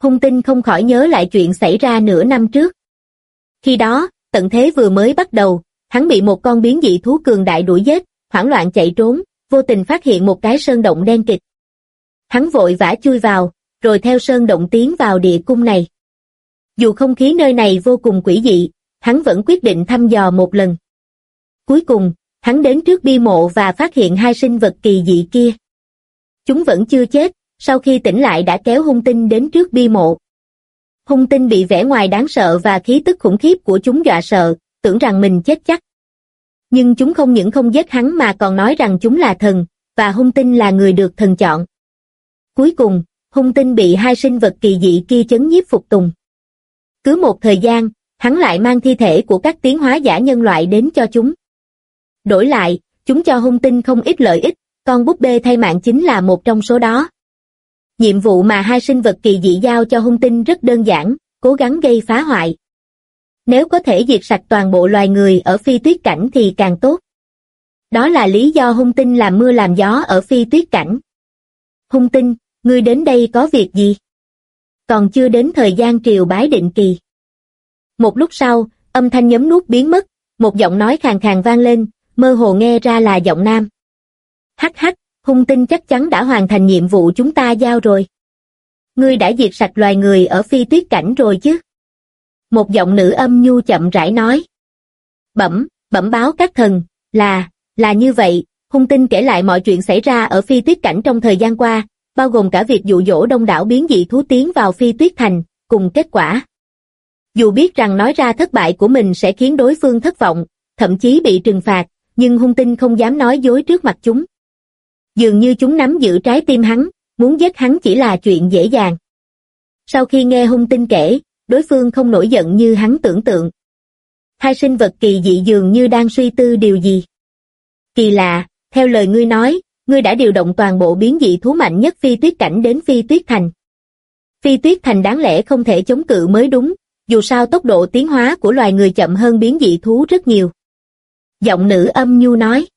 Hung Tinh không khỏi nhớ lại chuyện xảy ra nửa năm trước. Khi đó, tận thế vừa mới bắt đầu, hắn bị một con biến dị thú cường đại đuổi giết, hoảng loạn chạy trốn, vô tình phát hiện một cái sơn động đen kịt. Hắn vội vã chui vào, rồi theo sơn động tiến vào địa cung này. Dù không khí nơi này vô cùng quỷ dị, hắn vẫn quyết định thăm dò một lần. Cuối cùng, hắn đến trước bia mộ và phát hiện hai sinh vật kỳ dị kia. Chúng vẫn chưa chết, sau khi tỉnh lại đã kéo Hung Tinh đến trước bia mộ. Hung Tinh bị vẻ ngoài đáng sợ và khí tức khủng khiếp của chúng dọa sợ, tưởng rằng mình chết chắc. Nhưng chúng không những không giết hắn mà còn nói rằng chúng là thần, và Hung Tinh là người được thần chọn. Cuối cùng, Hung Tinh bị hai sinh vật kỳ dị kia chấn nhiếp phục tùng. Cứ một thời gian, hắn lại mang thi thể của các tiến hóa giả nhân loại đến cho chúng. Đổi lại, chúng cho Hung Tinh không ít lợi ích, con búp bê thay mạng chính là một trong số đó. Nhiệm vụ mà hai sinh vật kỳ dị giao cho Hung Tinh rất đơn giản, cố gắng gây phá hoại. Nếu có thể diệt sạch toàn bộ loài người ở phi tuyết cảnh thì càng tốt. Đó là lý do Hung Tinh làm mưa làm gió ở phi tuyết cảnh. Hung Tinh, ngươi đến đây có việc gì? Còn chưa đến thời gian triều bái định kỳ. Một lúc sau, âm thanh nhấm nuốt biến mất, một giọng nói khàn khàn vang lên, mơ hồ nghe ra là giọng nam. Hắc hắc, Hung Tinh chắc chắn đã hoàn thành nhiệm vụ chúng ta giao rồi. Ngươi đã diệt sạch loài người ở phi tuyết cảnh rồi chứ? Một giọng nữ âm nhu chậm rãi nói. Bẩm báo các thần, là như vậy. Hung Tinh kể lại mọi chuyện xảy ra ở phi tuyết cảnh trong thời gian qua, bao gồm cả việc dụ dỗ đông đảo biến dị thú tiến vào phi tuyết thành, cùng kết quả. Dù biết rằng nói ra thất bại của mình sẽ khiến đối phương thất vọng, thậm chí bị trừng phạt, nhưng Hung Tinh không dám nói dối trước mặt chúng. Dường như chúng nắm giữ trái tim hắn, muốn giết hắn chỉ là chuyện dễ dàng. Sau khi nghe Hung Tinh kể, đối phương không nổi giận như hắn tưởng tượng. Hai sinh vật kỳ dị dường như đang suy tư điều gì. Kỳ lạ, theo lời ngươi nói, ngươi đã điều động toàn bộ biến dị thú mạnh nhất phi tuyết cảnh đến phi tuyết thành. Phi tuyết thành đáng lẽ không thể chống cự mới đúng, dù sao tốc độ tiến hóa của loài người chậm hơn biến dị thú rất nhiều. Giọng nữ âm nhu nói.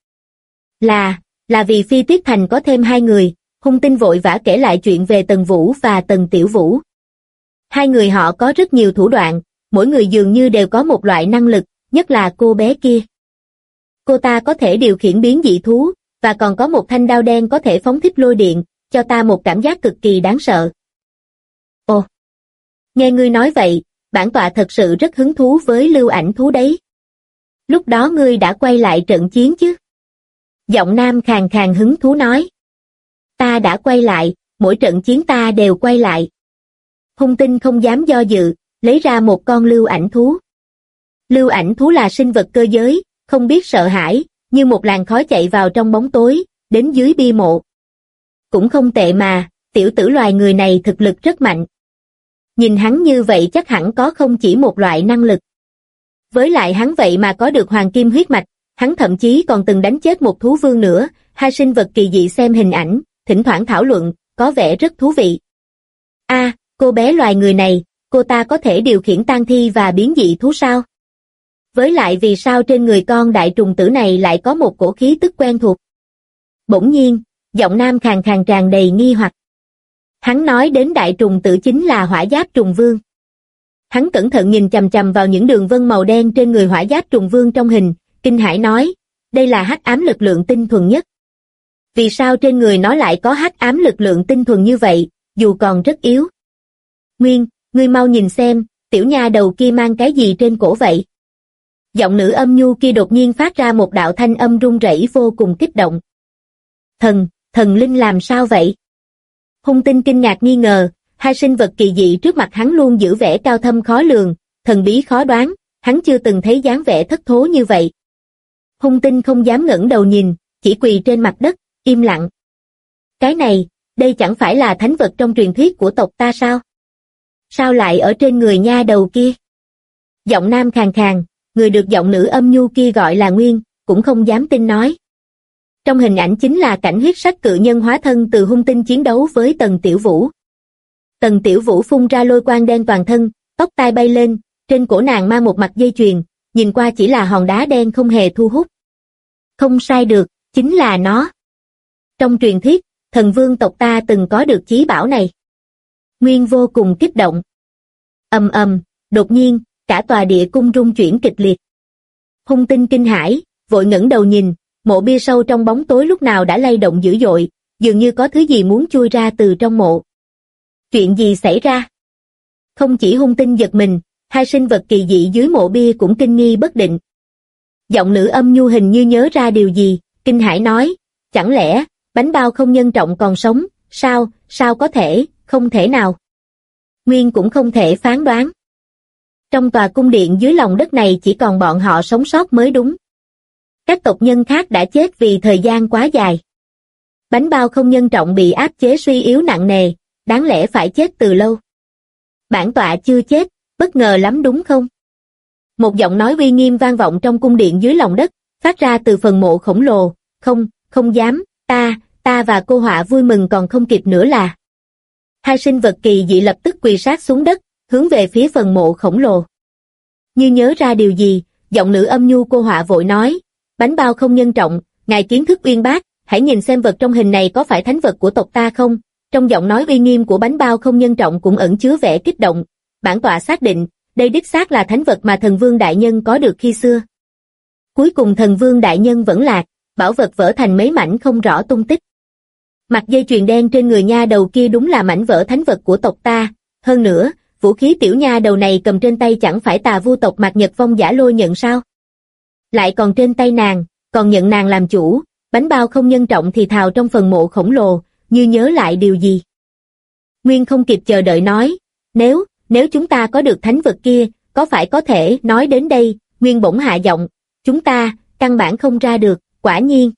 Là vì phi tuyết thành có thêm hai người. Hung Tinh vội vã kể lại chuyện về Tần Vũ và Tần Tiểu Vũ. Hai người họ có rất nhiều thủ đoạn, mỗi người dường như đều có một loại năng lực, nhất là cô bé kia. Cô ta có thể điều khiển biến dị thú, và còn có một thanh đao đen có thể phóng thích lôi điện, cho ta một cảm giác cực kỳ đáng sợ. Ồ! Nghe ngươi nói vậy, bản tọa thật sự rất hứng thú với lưu ảnh thú đấy. Lúc đó ngươi đã quay lại trận chiến chứ? Giọng nam khàn khàn hứng thú nói. Ta đã quay lại, mỗi trận chiến ta đều quay lại. Hung Tinh không dám do dự, lấy ra một con lưu ảnh thú. Lưu ảnh thú là sinh vật cơ giới, không biết sợ hãi, như một làn khói chạy vào trong bóng tối, đến dưới bia mộ. Cũng không tệ mà, tiểu tử loài người này thực lực rất mạnh. Nhìn hắn như vậy chắc hẳn có không chỉ một loại năng lực. Với lại hắn vậy mà có được hoàng kim huyết mạch, hắn thậm chí còn từng đánh chết một thú vương nữa. Hai sinh vật kỳ dị xem hình ảnh, thỉnh thoảng thảo luận, có vẻ rất thú vị. Cô bé loài người này, cô ta có thể điều khiển tang thi và biến dị thú sao? Với lại vì sao trên người con đại trùng tử này lại có một cổ khí tức quen thuộc? Bỗng nhiên, giọng nam khàn khàn tràn đầy nghi hoặc. Hắn nói đến đại trùng tử chính là hỏa giáp trùng vương. Hắn cẩn thận nhìn chằm chằm vào những đường vân màu đen trên người hỏa giáp trùng vương trong hình, kinh hãi nói, đây là hắc ám lực lượng tinh thuần nhất. Vì sao trên người nó lại có hắc ám lực lượng tinh thuần như vậy, dù còn rất yếu? Nguyên, ngươi mau nhìn xem, tiểu nha đầu kia mang cái gì trên cổ vậy? Giọng nữ âm nhu kia đột nhiên phát ra một đạo thanh âm run rẩy vô cùng kích động. Thần linh làm sao vậy? Hung Tinh kinh ngạc nghi ngờ, hai sinh vật kỳ dị trước mặt hắn luôn giữ vẻ cao thâm khó lường, thần bí khó đoán, hắn chưa từng thấy dáng vẻ thất thố như vậy. Hung Tinh không dám ngẩng đầu nhìn, chỉ quỳ trên mặt đất, im lặng. Cái này, đây chẳng phải là thánh vật trong truyền thuyết của tộc ta sao? Sao lại ở trên người nha đầu kia? Giọng nam khàn khàn, người được giọng nữ âm nhu kia gọi là Nguyên, cũng không dám tin nói. Trong hình ảnh chính là cảnh huyết sắc cự nhân hóa thân từ Hung Tinh chiến đấu với Tần Tiểu Vũ. Tần Tiểu Vũ phun ra lôi quang đen toàn thân, tóc tai bay lên, trên cổ nàng mang một mặt dây chuyền, nhìn qua chỉ là hòn đá đen không hề thu hút. Không sai được, chính là nó. Trong truyền thuyết, thần vương tộc ta từng có được chí bảo này. Nguyên vô cùng kích động. Ầm ầm, đột nhiên, cả tòa địa cung rung chuyển kịch liệt. Hung Tinh kinh hãi, vội ngẩng đầu nhìn, mộ bia sâu trong bóng tối lúc nào đã lay động dữ dội, dường như có thứ gì muốn chui ra từ trong mộ. Chuyện gì xảy ra? Không chỉ Hung Tinh giật mình, hai sinh vật kỳ dị dưới mộ bia cũng kinh nghi bất định. Giọng nữ âm nhu hình như nhớ ra điều gì, kinh hãi nói, chẳng lẽ, bánh bao không nhân trọng còn sống, sao có thể, không thể nào. Nguyên cũng không thể phán đoán. Trong tòa cung điện dưới lòng đất này chỉ còn bọn họ sống sót mới đúng. Các tộc nhân khác đã chết vì thời gian quá dài. Bánh bao không nhân trọng bị áp chế suy yếu nặng nề, đáng lẽ phải chết từ lâu. Bản tọa chưa chết, bất ngờ lắm đúng không? Một giọng nói uy nghiêm vang vọng trong cung điện dưới lòng đất, phát ra từ phần mộ khổng lồ, không dám, ta và cô họa vui mừng còn không kịp nữa là. Hai sinh vật kỳ dị lập tức quỳ sát xuống đất, hướng về phía phần mộ khổng lồ. Như nhớ ra điều gì, giọng nữ âm nhu cô họa vội nói, bánh bao không nhân trọng, ngài kiến thức uyên bác, hãy nhìn xem vật trong hình này có phải thánh vật của tộc ta không? Trong giọng nói uy nghiêm của bánh bao không nhân trọng cũng ẩn chứa vẻ kích động. Bản tọa xác định, đây đích xác là thánh vật mà thần vương đại nhân có được khi xưa. Cuối cùng thần vương đại nhân vẫn lạc, bảo vật vỡ thành mấy mảnh không rõ tung tích. Mặt dây chuyền đen trên người nha đầu kia đúng là mảnh vỡ thánh vật của tộc ta, hơn nữa, vũ khí tiểu nha đầu này cầm trên tay chẳng phải tà vu tộc Mạc Nhật Vong Giả Lôi nhận sao? Lại còn trên tay nàng, còn nhận nàng làm chủ, bánh bao không nhân trọng thì thào trong phần mộ khổng lồ, như nhớ lại điều gì. Nguyên không kịp chờ đợi nói, nếu chúng ta có được thánh vật kia, có phải có thể nói đến đây, Nguyên bỗng hạ giọng, chúng ta, căn bản không ra được, quả nhiên.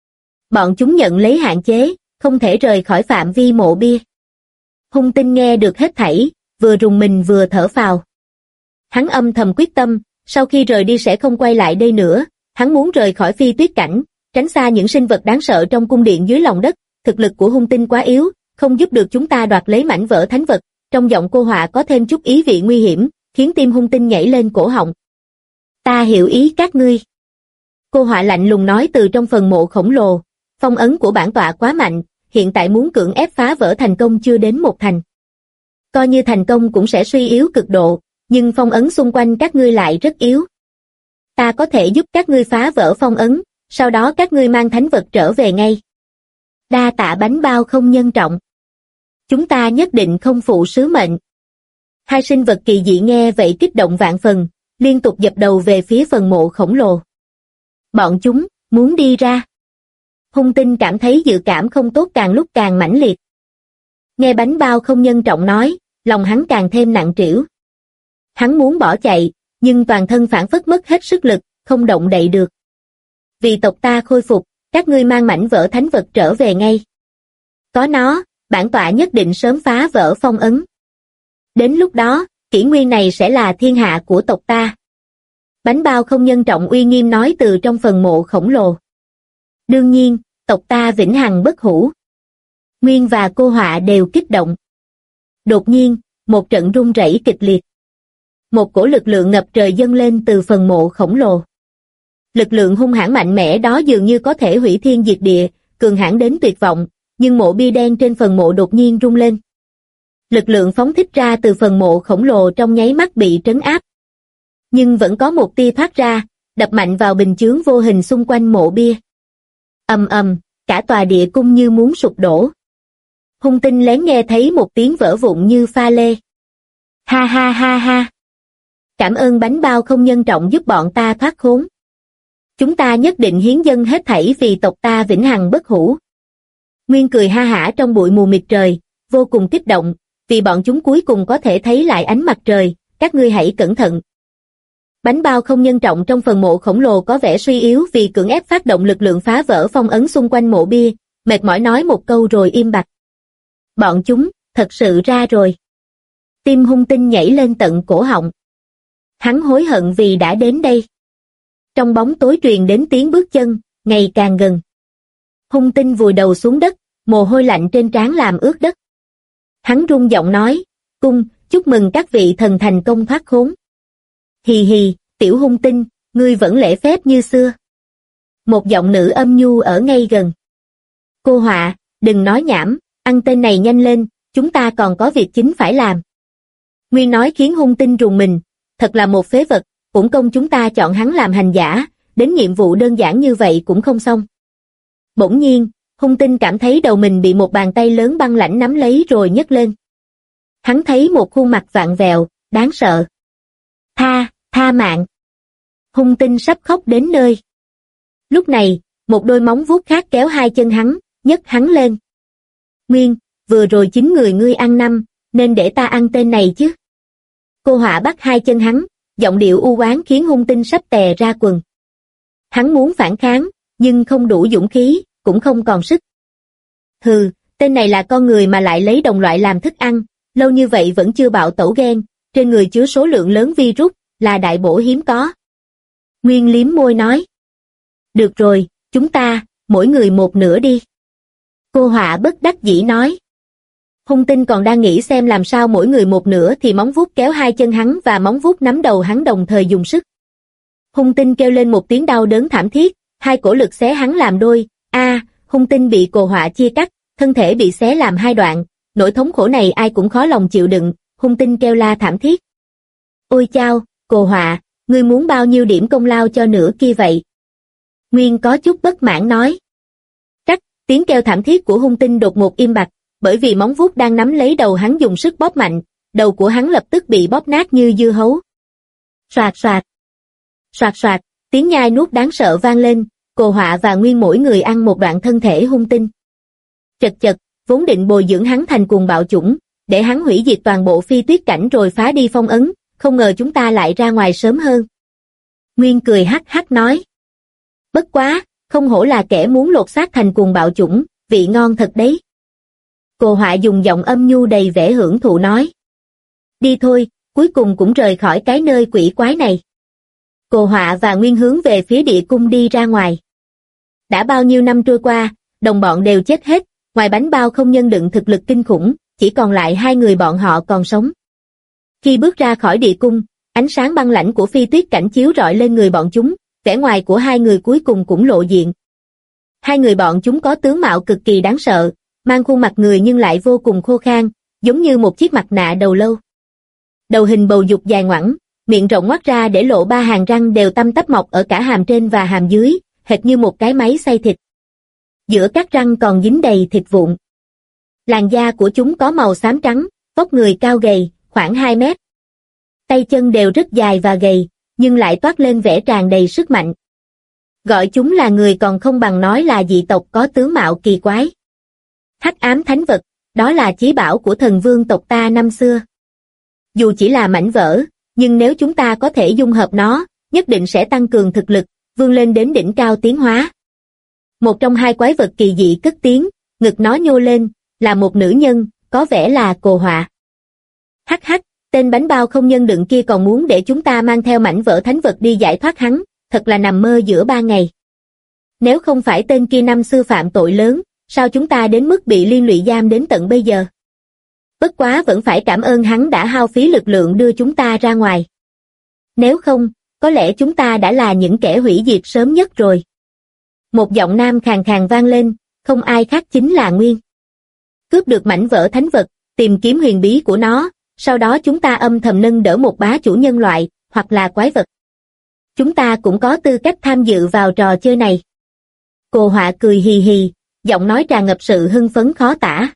Bọn chúng nhận lấy hạn chế, không thể rời khỏi phạm vi mộ bia. Hung Tinh nghe được hết thảy, vừa rùng mình vừa thở phào. Hắn âm thầm quyết tâm, sau khi rời đi sẽ không quay lại đây nữa, hắn muốn rời khỏi phi tuyết cảnh, tránh xa những sinh vật đáng sợ trong cung điện dưới lòng đất, thực lực của Hung Tinh quá yếu, không giúp được chúng ta đoạt lấy mảnh vỡ thánh vật. Trong giọng cô họa có thêm chút ý vị nguy hiểm, khiến tim Hung Tinh nhảy lên cổ họng. Ta hiểu ý các ngươi. Cô họa lạnh lùng nói từ trong phần mộ khổng lồ, phong ấn của bản tọa quá mạnh, hiện tại muốn cưỡng ép phá vỡ thành công chưa đến một thành. Coi như thành công cũng sẽ suy yếu cực độ, nhưng phong ấn xung quanh các ngươi lại rất yếu. Ta có thể giúp các ngươi phá vỡ phong ấn, sau đó các ngươi mang thánh vật trở về ngay. Đa tạ bánh bao không nhân trọng. Chúng ta nhất định không phụ sứ mệnh. Hai sinh vật kỳ dị nghe vậy kích động vạn phần, liên tục dập đầu về phía phần mộ khổng lồ. Bọn chúng muốn đi ra. Hung Tinh cảm thấy dự cảm không tốt càng lúc càng mãnh liệt. Nghe bánh bao không nhân trọng nói, lòng hắn càng thêm nặng trĩu. Hắn muốn bỏ chạy, nhưng toàn thân phảng phất mất hết sức lực, không động đậy được. Vì tộc ta khôi phục, các ngươi mang mảnh vỡ thánh vật trở về ngay. Có nó, bản tọa nhất định sớm phá vỡ phong ấn. Đến lúc đó, kỷ nguyên này sẽ là thiên hạ của tộc ta. Bánh bao không nhân trọng uy nghiêm nói từ trong phần mộ khổng lồ. Đương nhiên, tộc ta vĩnh hằng bất hủ. Nguyên và cô họa đều kích động. Đột nhiên, một trận rung rẩy kịch liệt. Một cổ lực lượng ngập trời dâng lên từ phần mộ khổng lồ. Lực lượng hung hãn mạnh mẽ đó dường như có thể hủy thiên diệt địa, cường hãn đến tuyệt vọng, nhưng mộ bia đen trên phần mộ đột nhiên rung lên. Lực lượng phóng thích ra từ phần mộ khổng lồ trong nháy mắt bị trấn áp. Nhưng vẫn có một tia thoát ra, đập mạnh vào bình chướng vô hình xung quanh mộ bia. Ầm ầm, cả tòa địa cung như muốn sụp đổ. Hung Tinh lén nghe thấy một tiếng vỡ vụn như pha lê. Ha ha ha ha. Cảm ơn bánh bao không nhân trọng giúp bọn ta thoát khốn. Chúng ta nhất định hiến dâng hết thảy vì tộc ta vĩnh hằng bất hủ. Nguyên cười ha hả trong bụi mù mịt trời, vô cùng kích động, vì bọn chúng cuối cùng có thể thấy lại ánh mặt trời, các ngươi hãy cẩn thận. Bánh bao không nhân trọng trong phần mộ khổng lồ có vẻ suy yếu vì cưỡng ép phát động lực lượng phá vỡ phong ấn xung quanh mộ bia, mệt mỏi nói một câu rồi im bặt. Bọn chúng, thật sự ra rồi. Tim Hung Tinh nhảy lên tận cổ họng. Hắn hối hận vì đã đến đây. Trong bóng tối truyền đến tiếng bước chân, ngày càng gần. Hung Tinh vùi đầu xuống đất, mồ hôi lạnh trên trán làm ướt đất. Hắn run giọng nói, chúc mừng các vị thần thành công thoát khốn. Hì hì, tiểu Hung Tinh, ngươi vẫn lễ phép như xưa. Một giọng nữ âm nhu ở ngay gần. Cô họa, đừng nói nhảm, ăn tên này nhanh lên, chúng ta còn có việc chính phải làm. Nguyên nói khiến Hung Tinh rùng mình, thật là một phế vật, uổng công chúng ta chọn hắn làm hành giả, đến nhiệm vụ đơn giản như vậy cũng không xong. Bỗng nhiên, Hung Tinh cảm thấy đầu mình bị một bàn tay lớn băng lãnh nắm lấy rồi nhấc lên. Hắn thấy một khuôn mặt vặn vẹo, đáng sợ. Tha mạng. Hung Tinh sắp khóc đến nơi. Lúc này, một đôi móng vuốt khác kéo hai chân hắn, nhấc hắn lên. Nguyên, vừa rồi chính người ngươi ăn năm, nên để ta ăn tên này chứ. Cô Họa bắt hai chân hắn, giọng điệu u oán khiến Hung Tinh sắp tè ra quần. Hắn muốn phản kháng, nhưng không đủ dũng khí, cũng không còn sức. Hừ, tên này là con người mà lại lấy đồng loại làm thức ăn, lâu như vậy vẫn chưa bạo tẩu ghen, trên người chứa số lượng lớn virus, là đại bổ hiếm có. Nguyên liếm môi nói. Được rồi, chúng ta, mỗi người một nửa đi. Cô Họa bất đắc dĩ nói. Hung Tinh còn đang nghĩ xem làm sao mỗi người một nửa thì móng vuốt kéo hai chân hắn và móng vuốt nắm đầu hắn đồng thời dùng sức. Hung Tinh kêu lên một tiếng đau đớn thảm thiết, hai cổ lực xé hắn làm đôi. Hung Tinh bị Cô Họa chia cắt, thân thể bị xé làm hai đoạn, nỗi thống khổ này ai cũng khó lòng chịu đựng, Hung Tinh kêu la thảm thiết. Ôi chao, Cô Họa, ngươi muốn bao nhiêu điểm công lao cho nửa kia vậy? Nguyên có chút bất mãn nói. Trắc, tiếng kêu thảm thiết của Hung Tinh đột ngột im bặt, bởi vì móng vuốt đang nắm lấy đầu hắn dùng sức bóp mạnh, đầu của hắn lập tức bị bóp nát như dưa hấu. Soạt soạt. Soạt soạt, tiếng nhai nuốt đáng sợ vang lên, Cô Họa và Nguyên mỗi người ăn một đoạn thân thể Hung Tinh. Chật chật, vốn định bồi dưỡng hắn thành cuồng bạo chủng, để hắn hủy diệt toàn bộ phi tuyết cảnh rồi phá đi phong ấn, không ngờ chúng ta lại ra ngoài sớm hơn. Nguyên cười hắc hắc nói. Bất quá, không hổ là kẻ muốn lột xác thành cuồng bạo chủng, vị ngon thật đấy. Cô Họa dùng giọng âm nhu đầy vẻ hưởng thụ nói. Đi thôi, cuối cùng cũng rời khỏi cái nơi quỷ quái này. Cô Họa và Nguyên hướng về phía địa cung đi ra ngoài. Đã bao nhiêu năm trôi qua, đồng bọn đều chết hết, ngoài bánh bao không nhân đựng thực lực kinh khủng, chỉ còn lại hai người bọn họ còn sống. Khi bước ra khỏi địa cung, ánh sáng băng lãnh của phi tuyết cảnh chiếu rọi lên người bọn chúng, vẻ ngoài của hai người cuối cùng cũng lộ diện. Hai người bọn chúng có tướng mạo cực kỳ đáng sợ, mang khuôn mặt người nhưng lại vô cùng khô khan, giống như một chiếc mặt nạ đầu lâu. Đầu hình bầu dục dài ngoẵng, miệng rộng ngoác ra để lộ ba hàng răng đều tăm tắp mọc ở cả hàm trên và hàm dưới, hệt như một cái máy xay thịt. Giữa các răng còn dính đầy thịt vụn. Làn da của chúng có màu xám trắng, vóc người cao gầy, khoảng 2 mét. Tay chân đều rất dài và gầy, nhưng lại toát lên vẻ tràn đầy sức mạnh. Gọi chúng là người còn không bằng nói là dị tộc có tướng mạo kỳ quái. Hắc ám thánh vật, đó là chí bảo của thần vương tộc ta năm xưa. Dù chỉ là mảnh vỡ, nhưng nếu chúng ta có thể dung hợp nó, nhất định sẽ tăng cường thực lực, vươn lên đến đỉnh cao tiến hóa. Một trong hai quái vật kỳ dị cất tiếng, ngực nó nhô lên, là một nữ nhân, có vẻ là Cô Họa. Hắc hắc, tên bánh bao không nhân đựng kia còn muốn để chúng ta mang theo mảnh vỡ thánh vật đi giải thoát hắn, thật là nằm mơ giữa ban ngày. Nếu không phải tên kia năm xưa phạm tội lớn, sao chúng ta đến mức bị liên lụy giam đến tận bây giờ? Bất quá vẫn phải cảm ơn hắn đã hao phí lực lượng đưa chúng ta ra ngoài. Nếu không, có lẽ chúng ta đã là những kẻ hủy diệt sớm nhất rồi. Một giọng nam khàn khàn vang lên, không ai khác chính là Nguyên. Cướp được mảnh vỡ thánh vật, tìm kiếm huyền bí của nó, sau đó chúng ta âm thầm nâng đỡ một bá chủ nhân loại, hoặc là quái vật. Chúng ta cũng có tư cách tham dự vào trò chơi này. Cô Họa cười hì hì, giọng nói tràn ngập sự hưng phấn khó tả.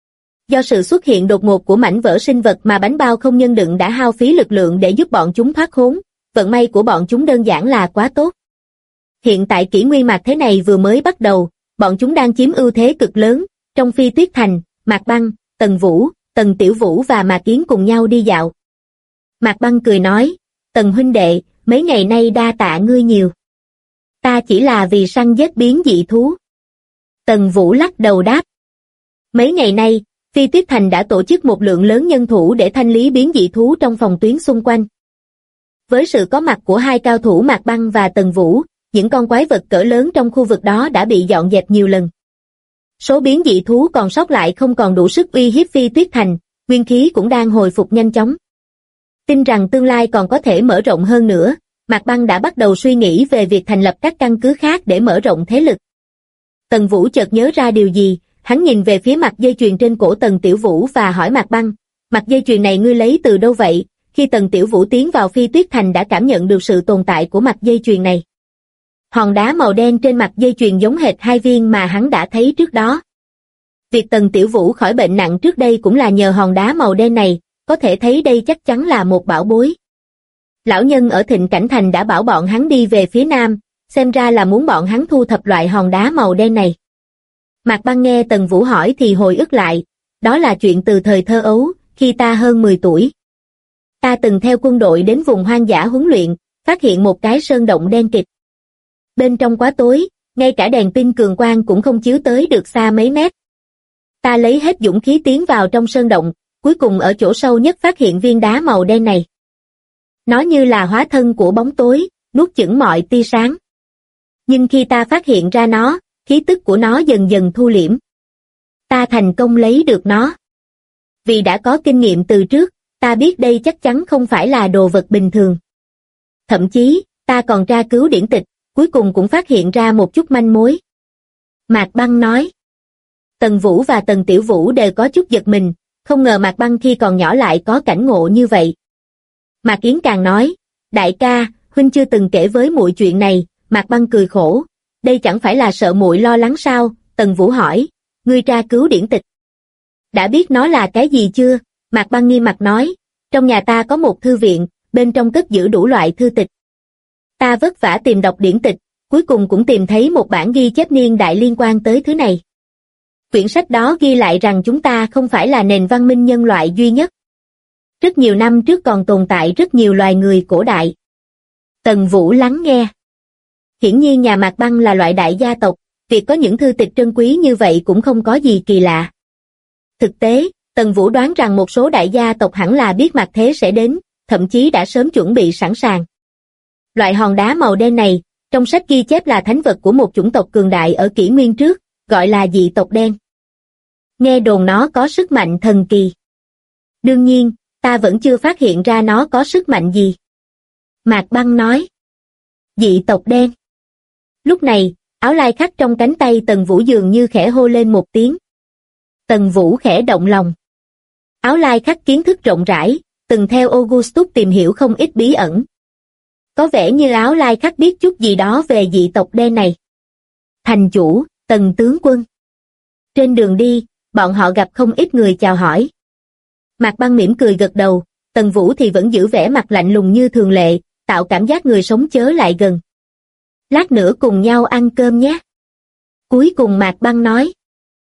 Do sự xuất hiện đột ngột của mảnh vỡ sinh vật mà bánh bao không nhân đựng đã hao phí lực lượng để giúp bọn chúng thoát khốn, vận may của bọn chúng đơn giản là quá tốt. Hiện tại kỷ nguyên mạt thế này vừa mới bắt đầu, bọn chúng đang chiếm ưu thế cực lớn, trong phi tuyết thành, Mạc Băng, Tần Vũ, Tần Tiểu Vũ và Mạc Yến cùng nhau đi dạo. Mạc Băng cười nói, Tần huynh đệ, mấy ngày nay đa tạ ngươi nhiều. Ta chỉ là vì săn giết biến dị thú. Tần Vũ lắc đầu đáp. Mấy ngày nay, Phi Tuyết Thành đã tổ chức một lượng lớn nhân thủ để thanh lý biến dị thú trong phòng tuyến xung quanh. Với sự có mặt của hai cao thủ Mạc Băng và Tần Vũ, những con quái vật cỡ lớn trong khu vực đó đã bị dọn dẹp nhiều lần. Số biến dị thú còn sót lại không còn đủ sức uy hiếp Phi Tuyết Thành, nguyên khí cũng đang hồi phục nhanh chóng. Tin rằng tương lai còn có thể mở rộng hơn nữa, Mạc Băng đã bắt đầu suy nghĩ về việc thành lập các căn cứ khác để mở rộng thế lực. Tần Vũ chợt nhớ ra điều gì, Hắn nhìn về phía mặt dây chuyền trên cổ Tần Tiểu Vũ và hỏi Mạc Băng, mặt dây chuyền này ngươi lấy từ đâu vậy? Khi Tần Tiểu Vũ tiến vào Phi Tuyết Thành đã cảm nhận được sự tồn tại của mặt dây chuyền này. Hòn đá màu đen trên mặt dây chuyền giống hệt 2 viên mà hắn đã thấy trước đó. Việc Tần Tiểu Vũ khỏi bệnh nặng trước đây cũng là nhờ hòn đá màu đen này, có thể thấy đây chắc chắn là một bảo bối. Lão nhân ở Thịnh Cảnh Thành đã bảo bọn hắn đi về phía nam, xem ra là muốn bọn hắn thu thập loại hòn đá màu đen này. Mạc Băng nghe Tần Vũ hỏi thì hồi ức lại, đó là chuyện từ thời thơ ấu, khi ta hơn 10 tuổi. Ta từng theo quân đội đến vùng hoang dã huấn luyện, phát hiện một cái sơn động đen kịt. Bên trong quá tối, ngay cả đèn pin cường quang cũng không chiếu tới được xa mấy mét. Ta lấy hết dũng khí tiến vào trong sơn động, cuối cùng ở chỗ sâu nhất phát hiện viên đá màu đen này. Nó như là hóa thân của bóng tối, nuốt chửng mọi tia sáng. Nhưng khi ta phát hiện ra nó, khí tức của nó dần dần thu liễm. Ta thành công lấy được nó. Vì đã có kinh nghiệm từ trước, ta biết đây chắc chắn không phải là đồ vật bình thường. Thậm chí, ta còn tra cứu điển tịch, cuối cùng cũng phát hiện ra một chút manh mối. Mạc Băng nói. Tần Vũ và Tần Tiểu Vũ đều có chút giật mình, không ngờ Mạc Băng khi còn nhỏ lại có cảnh ngộ như vậy. Mạc Yến càng nói, đại ca, huynh chưa từng kể với muội chuyện này. Mạc Băng cười khổ, đây chẳng phải là sợ muội lo lắng sao? Tần Vũ hỏi, ngươi tra cứu điển tịch. Đã biết nó là cái gì chưa? Mạc Băng nghiêm mặt nói, trong nhà ta có một thư viện, bên trong cất giữ đủ loại thư tịch. Ta vất vả tìm đọc điển tịch, cuối cùng cũng tìm thấy một bản ghi chép niên đại liên quan tới thứ này. Quyển sách đó ghi lại rằng chúng ta không phải là nền văn minh nhân loại duy nhất. Rất nhiều năm trước còn tồn tại rất nhiều loài người cổ đại. Tần Vũ lắng nghe. Hiển nhiên nhà Mạc Băng là loại đại gia tộc, việc có những thư tịch trân quý như vậy cũng không có gì kỳ lạ. Thực tế, Tần Vũ đoán rằng một số đại gia tộc hẳn là biết mặt thế sẽ đến, thậm chí đã sớm chuẩn bị sẵn sàng. Loại hòn đá màu đen này, trong sách ghi chép là thánh vật của một chủng tộc cường đại ở kỷ nguyên trước, gọi là dị tộc đen. Nghe đồn nó có sức mạnh thần kỳ. Đương nhiên, ta vẫn chưa phát hiện ra nó có sức mạnh gì. Mạc Băng nói. Dị tộc đen. Lúc này, áo lai khắc trong cánh tay Tần Vũ dường như khẽ hô lên một tiếng. Tần Vũ khẽ động lòng. Áo lai khắc kiến thức rộng rãi, từng theo Augustus tìm hiểu không ít bí ẩn. Có vẻ như áo lai khắc biết chút gì đó về dị tộc đen này. Thành chủ, Tần tướng quân. Trên đường đi, bọn họ gặp không ít người chào hỏi. Mạc Băng mỉm cười gật đầu, Tần Vũ thì vẫn giữ vẻ mặt lạnh lùng như thường lệ, tạo cảm giác người sống chớ lại gần. Lát nữa cùng nhau ăn cơm nhé. Cuối cùng Mạc Băng nói.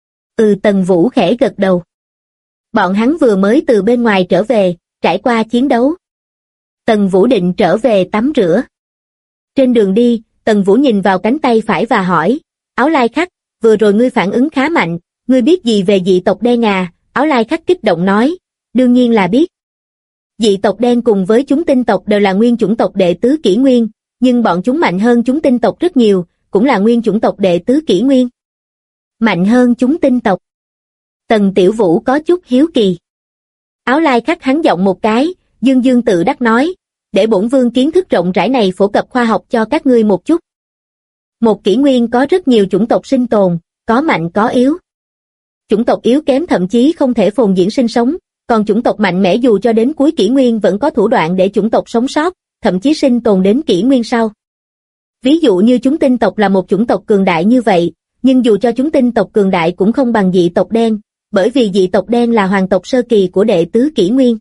Tần Vũ khẽ gật đầu. Bọn hắn vừa mới từ bên ngoài trở về, trải qua chiến đấu. Tần Vũ định trở về tắm rửa. Trên đường đi, Tần Vũ nhìn vào cánh tay phải và hỏi, áo lai khắc, vừa rồi ngươi phản ứng khá mạnh, ngươi biết gì về dị tộc đen à? Áo lai khắc kích động nói, đương nhiên là biết. Dị tộc đen cùng với chúng tinh tộc đều là nguyên chủng tộc đệ tứ kỷ nguyên, nhưng bọn chúng mạnh hơn chúng tinh tộc rất nhiều, cũng là nguyên chủng tộc đệ tứ kỷ nguyên. Mạnh hơn chúng tinh tộc. Tần Tiểu Vũ có chút hiếu kỳ. Áo lai khắc hắn giọng một cái, dương dương tự đắc nói, để bổn vương kiến thức rộng rãi này phổ cập khoa học cho các ngươi một chút. Một kỷ nguyên có rất nhiều chủng tộc sinh tồn, có mạnh có yếu. Chủng tộc yếu kém thậm chí không thể phồn diễn sinh sống, còn chủng tộc mạnh mẽ dù cho đến cuối kỷ nguyên vẫn có thủ đoạn để chủng tộc sống sót, thậm chí sinh tồn đến kỷ nguyên sau. Ví dụ như chúng tinh tộc là một chủng tộc cường đại như vậy, nhưng dù cho chúng tinh tộc cường đại cũng không bằng dị tộc đen, bởi vì dị tộc đen là hoàng tộc sơ kỳ của đệ tứ kỷ nguyên.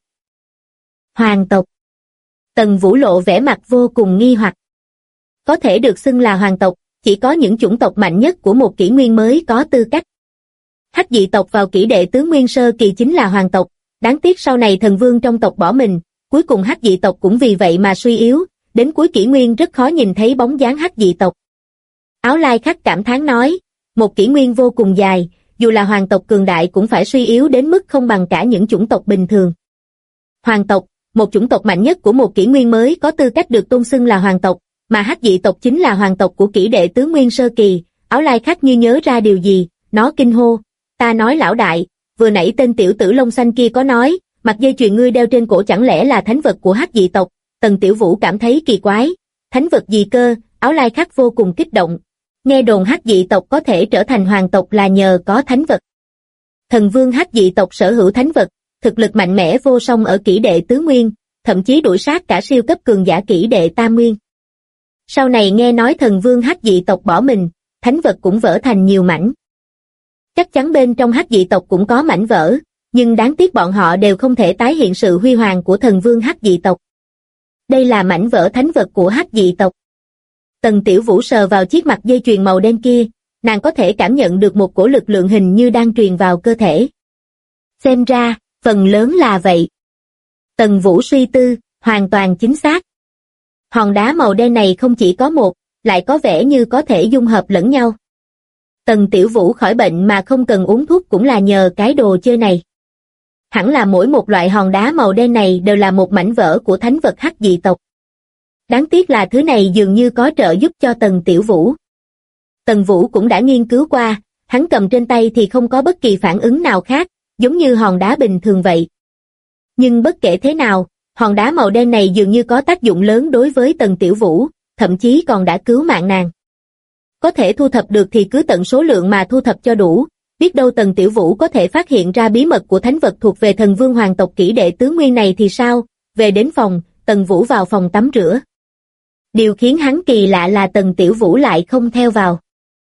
Hoàng tộc. Tần Vũ lộ vẻ mặt vô cùng nghi hoặc. Có thể được xưng là hoàng tộc, chỉ có những chủng tộc mạnh nhất của một kỷ nguyên mới có tư cách. Hắc dị tộc vào kỷ đệ tứ nguyên sơ kỳ chính là hoàng tộc, đáng tiếc sau này thần vương trong tộc bỏ mình, cuối cùng hắc dị tộc cũng vì vậy mà suy yếu, đến cuối kỷ nguyên rất khó nhìn thấy bóng dáng hắc dị tộc. Áo lai khắc cảm thán nói, một kỷ nguyên vô cùng dài, dù là hoàng tộc cường đại cũng phải suy yếu đến mức không bằng cả những chủng tộc bình thường. Hoàng tộc, một chủng tộc mạnh nhất của một kỷ nguyên mới có tư cách được tôn xưng là hoàng tộc, mà hắc dị tộc chính là hoàng tộc của kỷ đệ tứ nguyên sơ kỳ. Áo lai khắc như nhớ ra điều gì, nó kinh hô, ta nói lão đại, vừa nãy tên tiểu tử lông xanh kia có nói, mặt dây chuyền ngươi đeo trên cổ chẳng lẽ là thánh vật của hắc dị tộc? Tần Tiểu Vũ cảm thấy kỳ quái, thánh vật gì cơ? Áo lai khắc vô cùng kích động, nghe đồn hắc dị tộc có thể trở thành hoàng tộc là nhờ có thánh vật. Thần vương hắc dị tộc sở hữu thánh vật, thực lực mạnh mẽ vô song ở kỷ đệ tứ nguyên, thậm chí đuổi sát cả siêu cấp cường giả kỷ đệ tam nguyên. Sau này nghe nói thần vương hắc dị tộc bỏ mình, thánh vật cũng vỡ thành nhiều mảnh. Chắc chắn bên trong hắc dị tộc cũng có mảnh vỡ, nhưng đáng tiếc bọn họ đều không thể tái hiện sự huy hoàng của thần vương hắc dị tộc. Đây là mảnh vỡ thánh vật của hắc dị tộc. Tần Tiểu Vũ sờ vào chiếc mặt dây chuyền màu đen kia, nàng có thể cảm nhận được một cổ lực lượng hình như đang truyền vào cơ thể. Xem ra, phần lớn là vậy. Tần Vũ suy tư, hoàn toàn chính xác. Hòn đá màu đen này không chỉ có một, lại có vẻ như có thể dung hợp lẫn nhau. Tần Tiểu Vũ khỏi bệnh mà không cần uống thuốc cũng là nhờ cái đồ chơi này. Hẳn là mỗi một loại hòn đá màu đen này đều là một mảnh vỡ của thánh vật hắc dị tộc. Đáng tiếc là thứ này dường như có trợ giúp cho Tần Tiểu Vũ. Tần Vũ cũng đã nghiên cứu qua, hắn cầm trên tay thì không có bất kỳ phản ứng nào khác, giống như hòn đá bình thường vậy. Nhưng bất kể thế nào, hòn đá màu đen này dường như có tác dụng lớn đối với Tần Tiểu Vũ, thậm chí còn đã cứu mạng nàng. Có thể thu thập được thì cứ tận số lượng mà thu thập cho đủ, biết đâu Tần Tiểu Vũ có thể phát hiện ra bí mật của thánh vật thuộc về thần vương hoàng tộc kỷ đệ tứ nguyên này thì sao? Về đến phòng, Tần Vũ vào phòng tắm rửa. Điều khiến hắn kỳ lạ là Tần Tiểu Vũ lại không theo vào.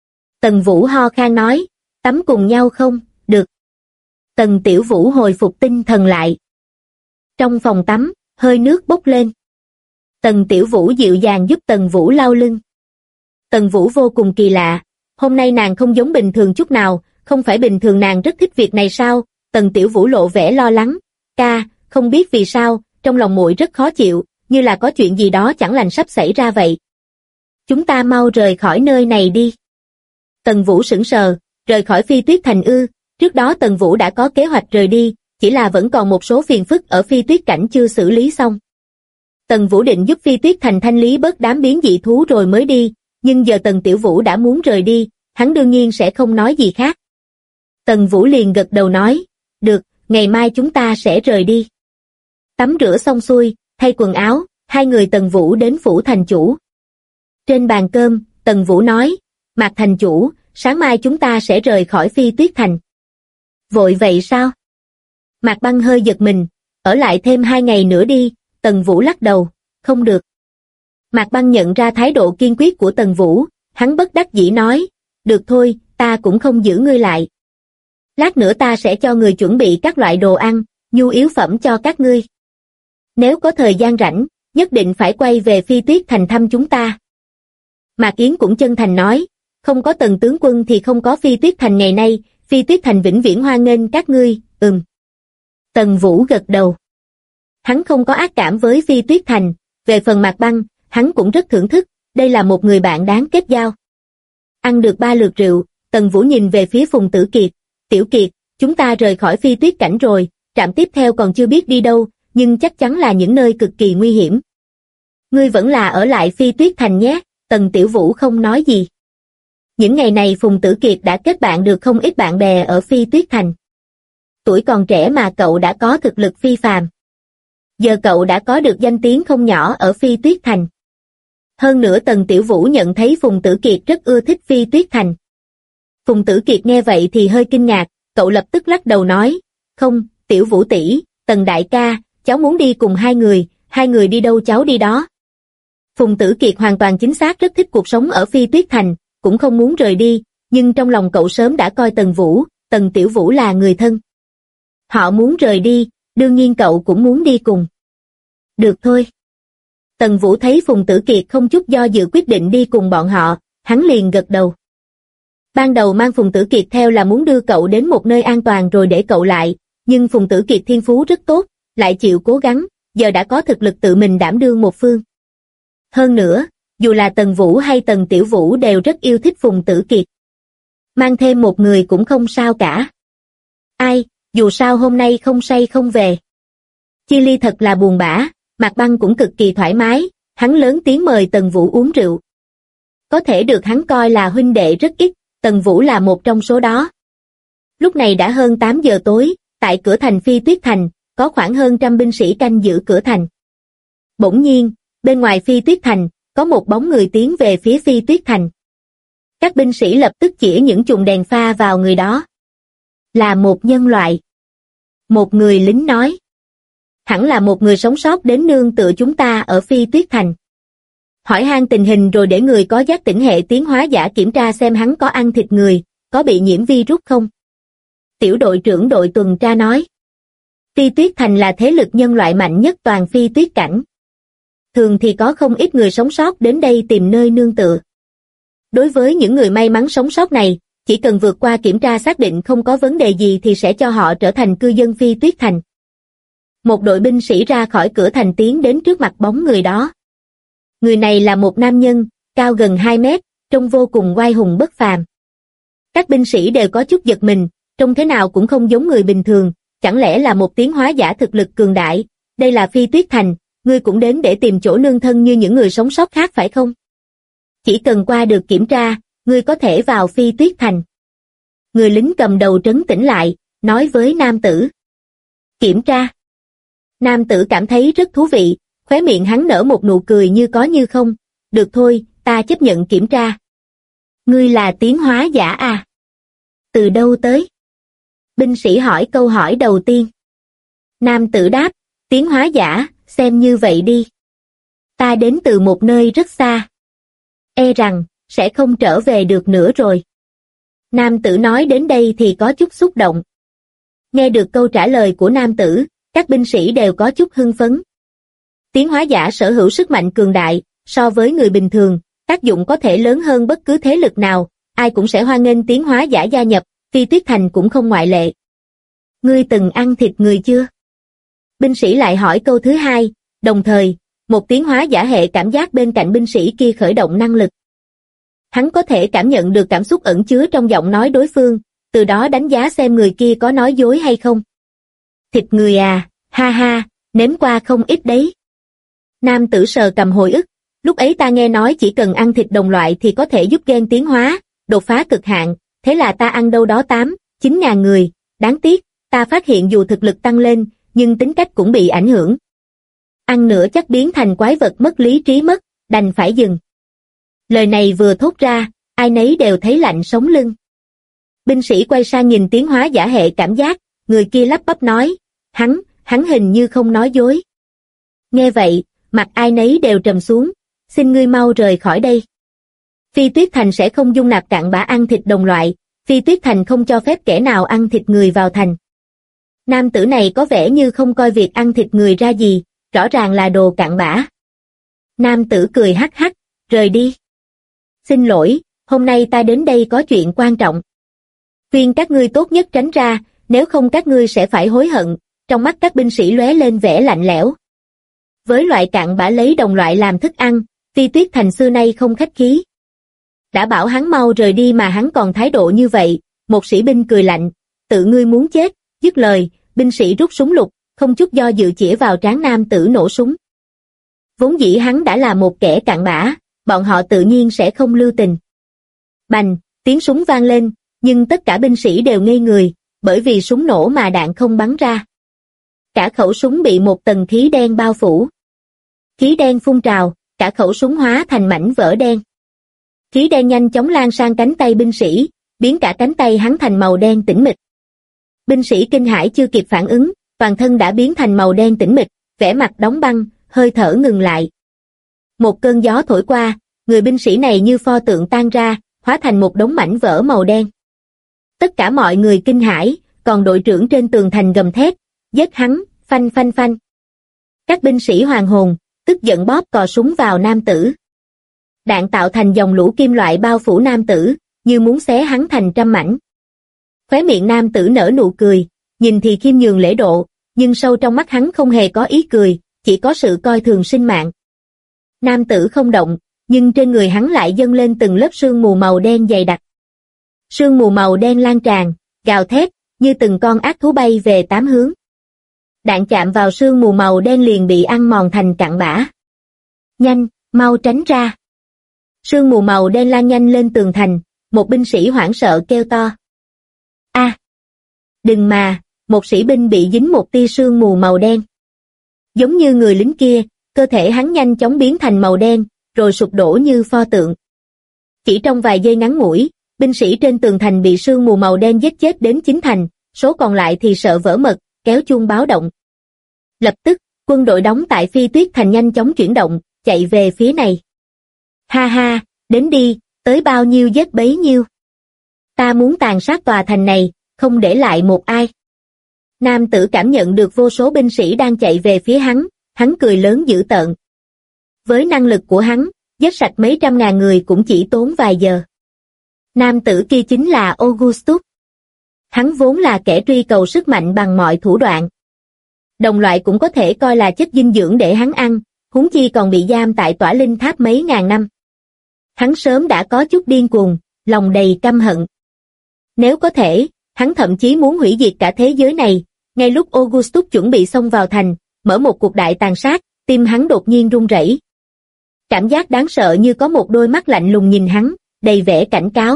Tần Vũ ho khan nói, tắm cùng nhau không? Được. Tần Tiểu Vũ hồi phục tinh thần lại. Trong phòng tắm, hơi nước bốc lên. Tần Tiểu Vũ dịu dàng giúp Tần Vũ lau lưng. Tần Vũ vô cùng kỳ lạ, hôm nay nàng không giống bình thường chút nào, không phải bình thường nàng rất thích việc này sao? Tần Tiểu Vũ lộ vẻ lo lắng, ca, không biết vì sao, trong lòng muội rất khó chịu, như là có chuyện gì đó chẳng lành sắp xảy ra vậy. Chúng ta mau rời khỏi nơi này đi. Tần Vũ sững sờ, rời khỏi Phi Tuyết Thành ư? Trước đó Tần Vũ đã có kế hoạch rời đi, chỉ là vẫn còn một số phiền phức ở Phi Tuyết Cảnh chưa xử lý xong. Tần Vũ định giúp Phi Tuyết Thành thanh lý bớt đám biến dị thú rồi mới đi, nhưng giờ Tần Tiểu Vũ đã muốn rời đi, hắn đương nhiên sẽ không nói gì khác. Tần Vũ liền gật đầu nói, được, ngày mai chúng ta sẽ rời đi. Tắm rửa xong xuôi, thay quần áo, hai người Tần Vũ đến phủ thành chủ. Trên bàn cơm, Tần Vũ nói, Mạc thành chủ, sáng mai chúng ta sẽ rời khỏi Phi Tuyết Thành. Vội vậy sao? Mạc Băng hơi giật mình, ở lại thêm 2 ngày nữa đi. Tần Vũ lắc đầu, không được. Mạc Băng nhận ra thái độ kiên quyết của Tần Vũ, hắn bất đắc dĩ nói, được thôi, ta cũng không giữ ngươi lại. Lát nữa ta sẽ cho người chuẩn bị các loại đồ ăn, nhu yếu phẩm cho các ngươi. Nếu có thời gian rảnh, nhất định phải quay về Phi Tuyết Thành thăm chúng ta. Mạc Yến cũng chân thành nói, không có Tần tướng quân thì không có Phi Tuyết Thành ngày nay, Phi Tuyết Thành vĩnh viễn hoan nghênh các ngươi, Tần Vũ gật đầu. Hắn không có ác cảm với Phi Tuyết Thành, về phần Mạc Băng, hắn cũng rất thưởng thức, đây là một người bạn đáng kết giao. Ăn được 3 lượt rượu, Tần Vũ nhìn về phía Phùng Tử Kiệt, Tiểu Kiệt, chúng ta rời khỏi Phi Tuyết Cảnh rồi, trạm tiếp theo còn chưa biết đi đâu, nhưng chắc chắn là những nơi cực kỳ nguy hiểm. Ngươi vẫn là ở lại Phi Tuyết Thành nhé, Tần Tiểu Vũ không nói gì. Những ngày này Phùng Tử Kiệt đã kết bạn được không ít bạn bè ở Phi Tuyết Thành. Tuổi còn trẻ mà cậu đã có thực lực phi phàm. Giờ cậu đã có được danh tiếng không nhỏ ở Phi Tuyết Thành. Hơn nữa Tần Tiểu Vũ nhận thấy Phùng Tử Kiệt rất ưa thích Phi Tuyết Thành. Phùng Tử Kiệt nghe vậy thì hơi kinh ngạc, cậu lập tức lắc đầu nói, không, Tiểu Vũ tỷ, Tần đại ca, cháu muốn đi cùng hai người đi đâu cháu đi đó. Phùng Tử Kiệt hoàn toàn chính xác rất thích cuộc sống ở Phi Tuyết Thành, cũng không muốn rời đi, nhưng trong lòng cậu sớm đã coi Tần Tiểu Vũ là người thân. Họ muốn rời đi, đương nhiên cậu cũng muốn đi cùng. Được thôi. Tần Vũ thấy Phùng Tử Kiệt không chút do dự quyết định đi cùng bọn họ, hắn liền gật đầu. Ban đầu mang Phùng Tử Kiệt theo là muốn đưa cậu đến một nơi an toàn rồi để cậu lại, nhưng Phùng Tử Kiệt thiên phú rất tốt, lại chịu cố gắng, giờ đã có thực lực tự mình đảm đương một phương. Hơn nữa, dù là Tần Vũ hay Tần Tiểu Vũ đều rất yêu thích Phùng Tử Kiệt. Mang thêm một người cũng không sao cả. Ai, dù sao hôm nay không say không về. Chi Ly thật là buồn bã, Mạc Băng cũng cực kỳ thoải mái, hắn lớn tiếng mời Tần Vũ uống rượu. Có thể được hắn coi là huynh đệ rất ít, Tần Vũ là một trong số đó. Lúc này đã hơn 8 giờ tối, tại cửa thành Phi Tuyết Thành, có khoảng hơn 100 binh sĩ canh giữ cửa thành. Bỗng nhiên, bên ngoài Phi Tuyết Thành, có một bóng người tiến về phía Phi Tuyết Thành. Các binh sĩ lập tức chĩa những chùm đèn pha vào người đó. Là một nhân loại. Một người lính nói. Hẳn là một người sống sót đến nương tựa chúng ta ở Phi Tuyết Thành. Hỏi han tình hình rồi để người có giác tỉnh hệ tiến hóa giả kiểm tra xem hắn có ăn thịt người, có bị nhiễm virus không. Tiểu đội trưởng đội tuần tra nói. Phi Tuyết Thành là thế lực nhân loại mạnh nhất toàn Phi Tuyết cảnh. Thường thì có không ít người sống sót đến đây tìm nơi nương tựa. Đối với những người may mắn sống sót này, chỉ cần vượt qua kiểm tra xác định không có vấn đề gì thì sẽ cho họ trở thành cư dân Phi Tuyết Thành. Một đội binh sĩ ra khỏi cửa thành tiến đến trước mặt bóng người đó. Người này là một nam nhân, cao gần 2 mét, trông vô cùng oai hùng bất phàm. Các binh sĩ đều có chút giật mình, trông thế nào cũng không giống người bình thường, chẳng lẽ là một tiến hóa giả thực lực cường đại, đây là Phi Tuyết Thành, ngươi cũng đến để tìm chỗ nương thân như những người sống sót khác phải không? Chỉ cần qua được kiểm tra, ngươi có thể vào Phi Tuyết Thành. Người lính cầm đầu trấn tĩnh lại, nói với nam tử. Kiểm tra. Nam tử cảm thấy rất thú vị, khóe miệng hắn nở một nụ cười như có như không. Được thôi, ta chấp nhận kiểm tra. Ngươi là tiến hóa giả à? Từ đâu tới? Binh sĩ hỏi câu hỏi đầu tiên. Nam tử đáp, tiến hóa giả, xem như vậy đi. Ta đến từ một nơi rất xa. E rằng, sẽ không trở về được nữa rồi. Nam tử nói đến đây thì có chút xúc động. Nghe được câu trả lời của nam tử, các binh sĩ đều có chút hưng phấn. Tiến hóa giả sở hữu sức mạnh cường đại, so với người bình thường, tác dụng có thể lớn hơn bất cứ thế lực nào, ai cũng sẽ hoan nghênh tiến hóa giả gia nhập, Phi Tuyết Thành cũng không ngoại lệ. Ngươi từng ăn thịt người chưa? Binh sĩ lại hỏi câu thứ hai, đồng thời, một tiến hóa giả hệ cảm giác bên cạnh binh sĩ kia khởi động năng lực. Hắn có thể cảm nhận được cảm xúc ẩn chứa trong giọng nói đối phương, từ đó đánh giá xem người kia có nói dối hay không. Thịt người à, ha ha, nếm qua không ít đấy. Nam tử sờ cầm hồi ức, lúc ấy ta nghe nói chỉ cần ăn thịt đồng loại thì có thể giúp gen tiến hóa, đột phá cực hạn, thế là ta ăn đâu đó 8-9 ngàn người, đáng tiếc, ta phát hiện dù thực lực tăng lên, nhưng tính cách cũng bị ảnh hưởng. Ăn nữa chắc biến thành quái vật mất lý trí mất, đành phải dừng. Lời này vừa thốt ra, ai nấy đều thấy lạnh sống lưng. Binh sĩ quay sang nhìn tiến hóa giả hệ cảm giác, người kia lắp bắp nói, hắn hình như không nói dối. Nghe vậy, mặt ai nấy đều trầm xuống, xin ngươi mau rời khỏi đây. Phi Tuyết Thành sẽ không dung nạp cặn bã ăn thịt đồng loại, Phi Tuyết Thành không cho phép kẻ nào ăn thịt người vào thành. Nam tử này có vẻ như không coi việc ăn thịt người ra gì, rõ ràng là đồ cặn bã. Nam tử cười hắc hắc, rời đi. Xin lỗi, hôm nay ta đến đây có chuyện quan trọng. Khuyên các ngươi tốt nhất tránh ra, nếu không các ngươi sẽ phải hối hận, trong mắt các binh sĩ lóe lên vẻ lạnh lẽo. Với loại cặn bã lấy đồng loại làm thức ăn, Phi Tuyết Thành xưa nay không khách khí. Đã bảo hắn mau rời đi mà hắn còn thái độ như vậy, một sĩ binh cười lạnh, tự ngươi muốn chết, dứt lời, binh sĩ rút súng lục, không chút do dự chĩa vào trán nam tử nổ súng. Vốn dĩ hắn đã là một kẻ cặn bã, bọn họ tự nhiên sẽ không lưu tình. Bành, tiếng súng vang lên, nhưng tất cả binh sĩ đều ngây người, bởi vì súng nổ mà đạn không bắn ra. Cả khẩu súng bị một tầng khí đen bao phủ. Khí đen phun trào, cả khẩu súng hóa thành mảnh vỡ đen. Khí đen nhanh chóng lan sang cánh tay binh sĩ, biến cả cánh tay hắn thành màu đen tĩnh mịch. Binh sĩ kinh hãi chưa kịp phản ứng, toàn thân đã biến thành màu đen tĩnh mịch, vẻ mặt đóng băng, hơi thở ngừng lại. Một cơn gió thổi qua, người binh sĩ này như pho tượng tan ra, hóa thành một đống mảnh vỡ màu đen. Tất cả mọi người kinh hãi, còn đội trưởng trên tường thành gầm thét, giết hắn, phanh phanh phanh. Các binh sĩ hoàn hồn, tức giận bóp cò súng vào nam tử. Đạn tạo thành dòng lũ kim loại bao phủ nam tử, như muốn xé hắn thành trăm mảnh. Khóe miệng nam tử nở nụ cười, nhìn thì khiêm nhường lễ độ, nhưng sâu trong mắt hắn không hề có ý cười, chỉ có sự coi thường sinh mạng. Nam tử không động, nhưng trên người hắn lại dâng lên từng lớp sương mù màu đen dày đặc. Sương mù màu đen lan tràn, gào thét, như từng con ác thú bay về 8 hướng. Đạn chạm vào sương mù màu đen liền bị ăn mòn thành cặn bã. Nhanh, mau tránh ra. Sương mù màu đen lan nhanh lên tường thành, một binh sĩ hoảng sợ kêu to. A! Đừng mà, một sĩ binh bị dính một tia sương mù màu đen. Giống như người lính kia, cơ thể hắn nhanh chóng biến thành màu đen, rồi sụp đổ như pho tượng. Chỉ trong vài giây ngắn ngủi, binh sĩ trên tường thành bị sương mù màu đen giết chết đến 9 thành, số còn lại thì sợ vỡ mật, kéo chuông báo động. Lập tức, quân đội đóng tại Phi Tuyết Thành nhanh chóng chuyển động, chạy về phía này. Ha ha, đến đi, tới bao nhiêu giết bấy nhiêu. Ta muốn tàn sát tòa thành này, không để lại một ai. Nam tử cảm nhận được vô số binh sĩ đang chạy về phía hắn cười lớn dữ tợn. Với năng lực của hắn, giết sạch mấy trăm ngàn người cũng chỉ tốn vài giờ. Nam tử kia chính là Augustus. Hắn vốn là kẻ truy cầu sức mạnh bằng mọi thủ đoạn. Đồng loại cũng có thể coi là chất dinh dưỡng để hắn ăn, huống chi còn bị giam tại tỏa linh tháp mấy ngàn năm. Hắn sớm đã có chút điên cuồng, lòng đầy căm hận. Nếu có thể, hắn thậm chí muốn hủy diệt cả thế giới này. Ngay lúc Augustus chuẩn bị xông vào thành, mở một cuộc đại tàn sát, tim hắn đột nhiên run rẩy. Cảm giác đáng sợ như có một đôi mắt lạnh lùng nhìn hắn, đầy vẻ cảnh cáo.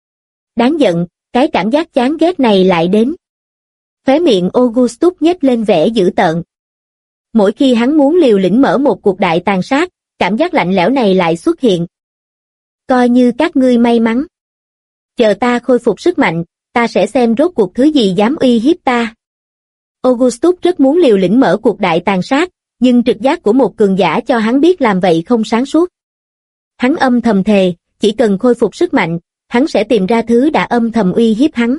Đáng giận, cái cảm giác chán ghét này lại đến. Khóe miệng Augustus nhếch lên vẻ dữ tợn. Mỗi khi hắn muốn liều lĩnh mở một cuộc đại tàn sát, cảm giác lạnh lẽo này lại xuất hiện. Coi như các ngươi may mắn. Chờ ta khôi phục sức mạnh, ta sẽ xem rốt cuộc thứ gì dám uy hiếp ta. Augustus rất muốn liều lĩnh mở cuộc đại tàn sát, nhưng trực giác của một cường giả cho hắn biết làm vậy không sáng suốt. Hắn âm thầm thề, chỉ cần khôi phục sức mạnh, hắn sẽ tìm ra thứ đã âm thầm uy hiếp hắn.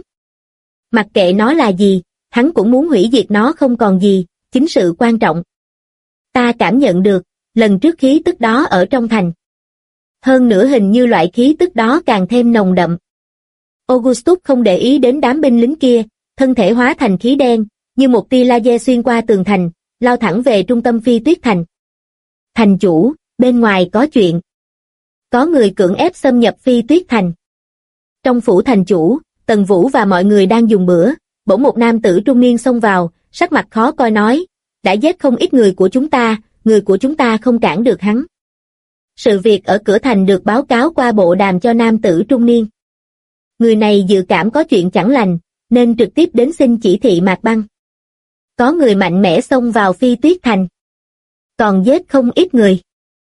Mặc kệ nó là gì, hắn cũng muốn hủy diệt nó không còn gì, chính sự quan trọng. Ta cảm nhận được, lần trước khí tức đó ở trong thành. Hơn nữa hình như loại khí tức đó càng thêm nồng đậm. Augustus không để ý đến đám binh lính kia, thân thể hóa thành khí đen, như một tia laser xuyên qua tường thành, lao thẳng về trung tâm Phi Tuyết Thành. Thành chủ, bên ngoài có chuyện. Có người cưỡng ép xâm nhập Phi Tuyết Thành. Trong phủ thành chủ, Tần Vũ và mọi người đang dùng bữa, bỗng một nam tử trung niên xông vào, sắc mặt khó coi nói, đã giết không ít người của chúng ta không cản được hắn. Sự việc ở cửa thành được báo cáo qua bộ đàm cho nam tử trung niên. Người này dự cảm có chuyện chẳng lành, nên trực tiếp đến xin chỉ thị Mạc Băng. Có người mạnh mẽ xông vào Phi Tuyết Thành. Còn giết không ít người.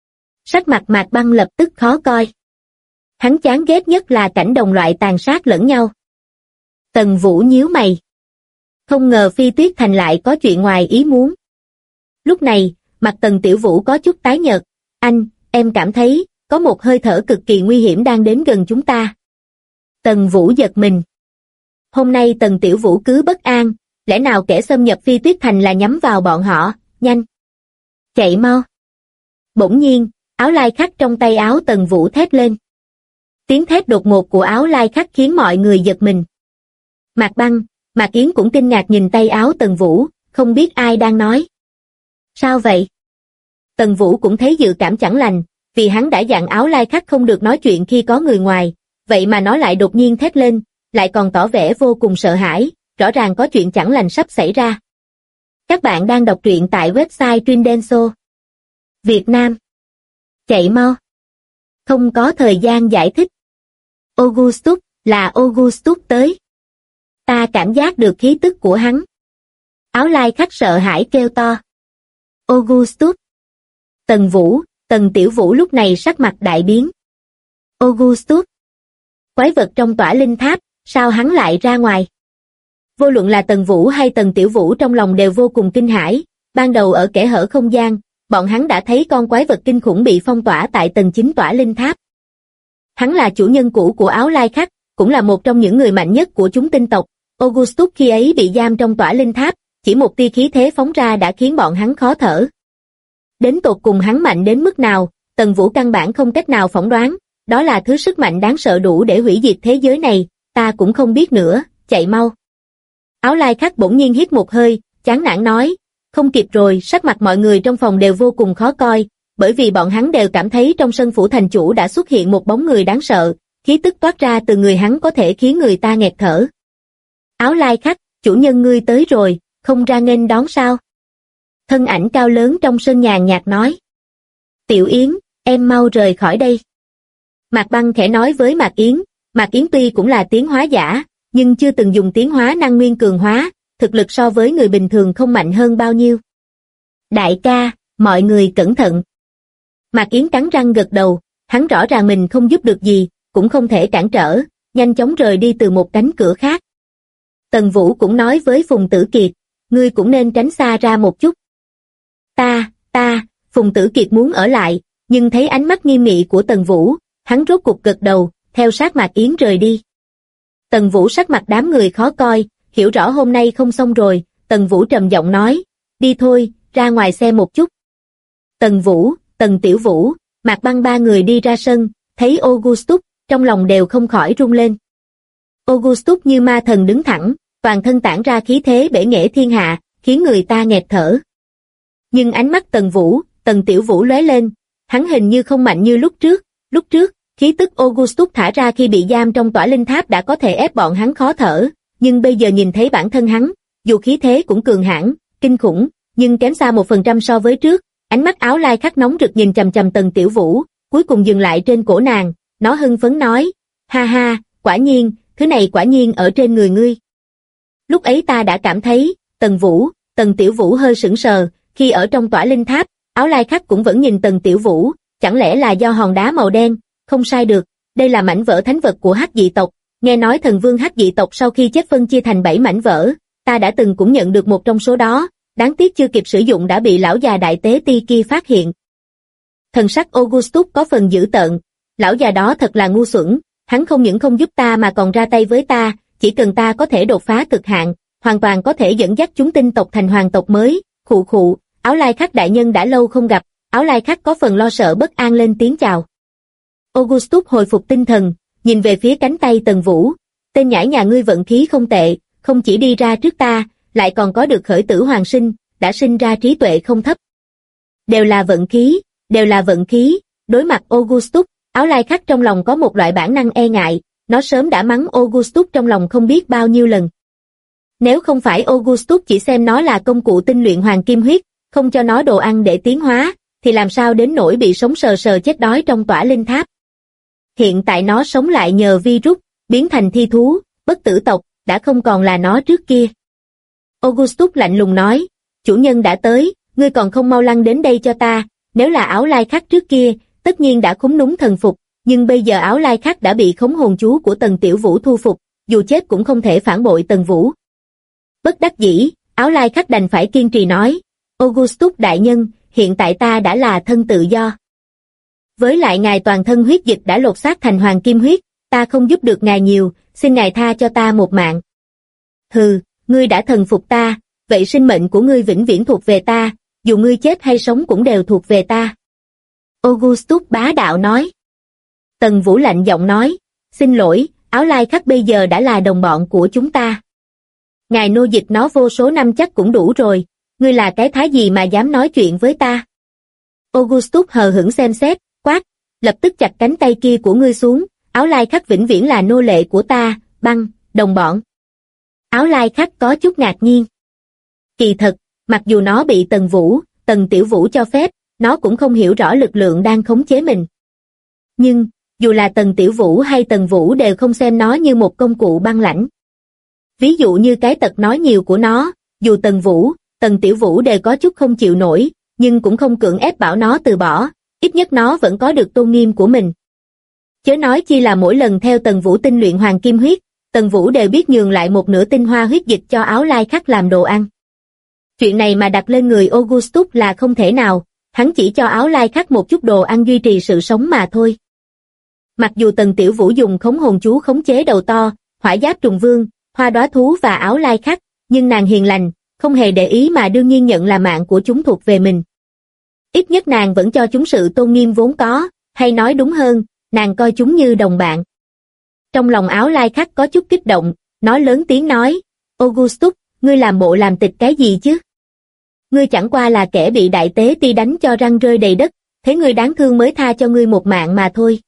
Sắc mặt Mạc Băng lập tức khó coi. Hắn chán ghét nhất là cảnh đồng loại tàn sát lẫn nhau. Tần Vũ nhíu mày. Không ngờ Phi Tuyết Thành lại có chuyện ngoài ý muốn. Lúc này, mặt Tần Tiểu Vũ có chút tái nhợt. Em cảm thấy, có một hơi thở cực kỳ nguy hiểm đang đến gần chúng ta. Tần Vũ giật mình. Hôm nay Tần Tiểu Vũ cứ bất an, lẽ nào kẻ xâm nhập Phi Tuyết Thành là nhắm vào bọn họ, nhanh. Chạy mau. Bỗng nhiên, áo lai khắc trong tay áo Tần Vũ thét lên. Tiếng thét đột ngột của áo lai khắc khiến mọi người giật mình. Mạc Băng, Mạc Yến cũng kinh ngạc nhìn tay áo Tần Vũ, không biết ai đang nói. Sao vậy? Tần Vũ cũng thấy dự cảm chẳng lành, vì hắn đã dặn áo lai khắc không được nói chuyện khi có người ngoài, vậy mà nó lại đột nhiên thét lên, lại còn tỏ vẻ vô cùng sợ hãi, rõ ràng có chuyện chẳng lành sắp xảy ra. Các bạn đang đọc truyện tại website Trindenso. Việt Nam. Chạy mau. Không có thời gian giải thích. Augustus, là Augustus tới. Ta cảm giác được khí tức của hắn. Áo lai khắc sợ hãi kêu to. Augustus. Tần Vũ, Tần Tiểu Vũ lúc này sắc mặt đại biến. Augustus. Quái vật trong tỏa linh tháp, sao hắn lại ra ngoài? Vô luận là Tần Vũ hay Tần Tiểu Vũ trong lòng đều vô cùng kinh hãi. Ban đầu ở kẽ hở không gian, bọn hắn đã thấy con quái vật kinh khủng bị phong tỏa tại tầng 9 tỏa linh tháp. Hắn là chủ nhân cũ của áo lai khắc, cũng là một trong những người mạnh nhất của chúng tinh tộc. Augustus khi ấy bị giam trong tỏa linh tháp, chỉ một tia khí thế phóng ra đã khiến bọn hắn khó thở. Đến tột cùng hắn mạnh đến mức nào, Tần Vũ căn bản không cách nào phỏng đoán, đó là thứ sức mạnh đáng sợ đủ để hủy diệt thế giới này, ta cũng không biết nữa, chạy mau. Áo lai khắc bỗng nhiên hít một hơi, chán nản nói, không kịp rồi, sắc mặt mọi người trong phòng đều vô cùng khó coi, bởi vì bọn hắn đều cảm thấy trong sân phủ thành chủ đã xuất hiện một bóng người đáng sợ, khí tức toát ra từ người hắn có thể khiến người ta nghẹt thở. Áo lai khắc, chủ nhân ngươi tới rồi, không ra nghênh đón sao? Thân ảnh cao lớn trong sân nhàn nhạt nói. Tiểu Yến, em mau rời khỏi đây. Mạc Băng khẽ nói với Mạc Yến, Mạc Yến tuy cũng là tiến hóa giả, nhưng chưa từng dùng tiến hóa năng nguyên cường hóa, thực lực so với người bình thường không mạnh hơn bao nhiêu. Đại ca, mọi người cẩn thận. Mạc Yến cắn răng gật đầu, hắn rõ ràng mình không giúp được gì, cũng không thể cản trở, nhanh chóng rời đi từ một cánh cửa khác. Tần Vũ cũng nói với Phùng Tử Kiệt, ngươi cũng nên tránh xa ra một chút. Phùng Tử Kiệt muốn ở lại, nhưng thấy ánh mắt nghiêm nghị của Tần Vũ, hắn rốt cục gật đầu, theo sát Mạc Yến rời đi. Tần Vũ sắc mặt đám người khó coi, hiểu rõ hôm nay không xong rồi, Tần Vũ trầm giọng nói, đi thôi, ra ngoài xem một chút. Tần Vũ, Tần Tiểu Vũ, Mạc Băng ba người đi ra sân, thấy Augustus, trong lòng đều không khỏi rung lên. Augustus như ma thần đứng thẳng, toàn thân tản ra khí thế bể nghệ thiên hạ, khiến người ta nghẹt thở. Nhưng ánh mắt Tần Vũ, Tần Tiểu Vũ lóe lên, hắn hình như không mạnh như lúc trước, khí tức Augustus thả ra khi bị giam trong tỏa linh tháp đã có thể ép bọn hắn khó thở, nhưng bây giờ nhìn thấy bản thân hắn, dù khí thế cũng cường hãn, kinh khủng, nhưng kém xa 1% so với trước. Ánh mắt Áo Lai Khắc nóng rực nhìn chằm chằm Tần Tiểu Vũ, cuối cùng dừng lại trên cổ nàng, nó hưng phấn nói, ha ha, quả nhiên, thứ này quả nhiên ở trên người ngươi. Lúc ấy ta đã cảm thấy, Tần Tiểu Vũ hơi sững sờ, khi ở trong tỏa linh tháp, Áo Lai Khắc cũng vẫn nhìn Tần Tiểu Vũ, chẳng lẽ là do hòn đá màu đen, không sai được, đây là mảnh vỡ thánh vật của Hắc dị tộc, nghe nói thần vương Hắc dị tộc sau khi chết phân chia thành 7 mảnh vỡ, ta đã từng cũng nhận được một trong số đó. Đáng tiếc chưa kịp sử dụng đã bị lão già đại tế ti kia phát hiện. Thần sắc Augustus có phần dữ tợn, lão già đó thật là ngu xuẩn, hắn không những không giúp ta mà còn ra tay với ta, chỉ cần ta có thể đột phá cực hạn, hoàn toàn có thể dẫn dắt chúng tinh tộc thành hoàng tộc mới. Khụ, Áo Lai Khắc đại nhân đã lâu không gặp. Áo Lai Khắc có phần lo sợ bất an lên tiếng chào. Augustus hồi phục tinh thần, nhìn về phía cánh tay Tần Vũ, tên nhãi nhà ngươi vận khí không tệ, không chỉ đi ra trước ta, lại còn có được khởi tử hoàng sinh, đã sinh ra trí tuệ không thấp. Đều là vận khí, đối mặt Augustus, Áo Lai Khắc trong lòng có một loại bản năng e ngại, nó sớm đã mắng Augustus trong lòng không biết bao nhiêu lần. Nếu không phải Augustus chỉ xem nó là công cụ tinh luyện hoàng kim huyết, không cho nó đồ ăn để tiến hóa, thì làm sao đến nỗi bị sống sờ sờ chết đói trong tỏa linh tháp. Hiện tại nó sống lại nhờ virus, biến thành thi thú, bất tử tộc, đã không còn là nó trước kia. Augustus lạnh lùng nói, chủ nhân đã tới, ngươi còn không mau lăn đến đây cho ta, nếu là Áo Lai Khắc trước kia, tất nhiên đã khúm núm thần phục, nhưng bây giờ Áo Lai Khắc đã bị khống hồn chú của Tần Tiểu Vũ thu phục, dù chết cũng không thể phản bội Tần Vũ. Bất đắc dĩ, Áo Lai Khắc đành phải kiên trì nói, Augustus đại nhân, hiện tại ta đã là thân tự do. Với lại ngài toàn thân huyết dịch đã lột xác thành hoàng kim huyết, ta không giúp được ngài nhiều, xin ngài tha cho ta một mạng. Hừ, ngươi đã thần phục ta, vậy sinh mệnh của ngươi vĩnh viễn thuộc về ta, dù ngươi chết hay sống cũng đều thuộc về ta. Augustus bá đạo nói. Tần Vũ lạnh giọng nói, xin lỗi, Áo Lai Khắc bây giờ đã là đồng bọn của chúng ta. Ngài nô dịch nó vô số năm chắc cũng đủ rồi, ngươi là cái thá gì mà dám nói chuyện với ta. Augustus hờ hững xem xét, quát, lập tức chặt cánh tay kia của ngươi xuống, Áo Lai Khắc vĩnh viễn là nô lệ của ta, băng, đồng bọn. Áo Lai Khắc có chút ngạc nhiên. Kỳ thật, mặc dù nó bị Tần Tiểu Vũ cho phép, nó cũng không hiểu rõ lực lượng đang khống chế mình. Nhưng, dù là Tần Tiểu Vũ hay Tần Vũ đều không xem nó như một công cụ băng lãnh. Ví dụ như cái tật nói nhiều của nó, dù Tần Tiểu Vũ đều có chút không chịu nổi, nhưng cũng không cưỡng ép bảo nó từ bỏ, ít nhất nó vẫn có được tôn nghiêm của mình. Chớ nói chi là mỗi lần theo Tần Vũ tinh luyện hoàng kim huyết, Tần Vũ đều biết nhường lại một nửa tinh hoa huyết dịch cho Áo Lai Khắc làm đồ ăn. Chuyện này mà đặt lên người Augustus là không thể nào, hắn chỉ cho Áo Lai Khắc một chút đồ ăn duy trì sự sống mà thôi. Mặc dù Tần Tiểu Vũ dùng khống hồn chú khống chế đầu to, hỏa giáp trùng vương, hoa đóa thú và Áo Lai Khắc, nhưng nàng hiền lành, không hề để ý mà đương nhiên nhận là mạng của chúng thuộc về mình. Ít nhất nàng vẫn cho chúng sự tôn nghiêm vốn có, hay nói đúng hơn, nàng coi chúng như đồng bạn. Trong lòng Áo Lai Khắc có chút kích động, nó lớn tiếng nói, Augustus, ngươi làm bộ làm tịch cái gì chứ? Ngươi chẳng qua là kẻ bị đại tế ti đánh cho răng rơi đầy đất, thế ngươi đáng thương mới tha cho ngươi một mạng mà thôi.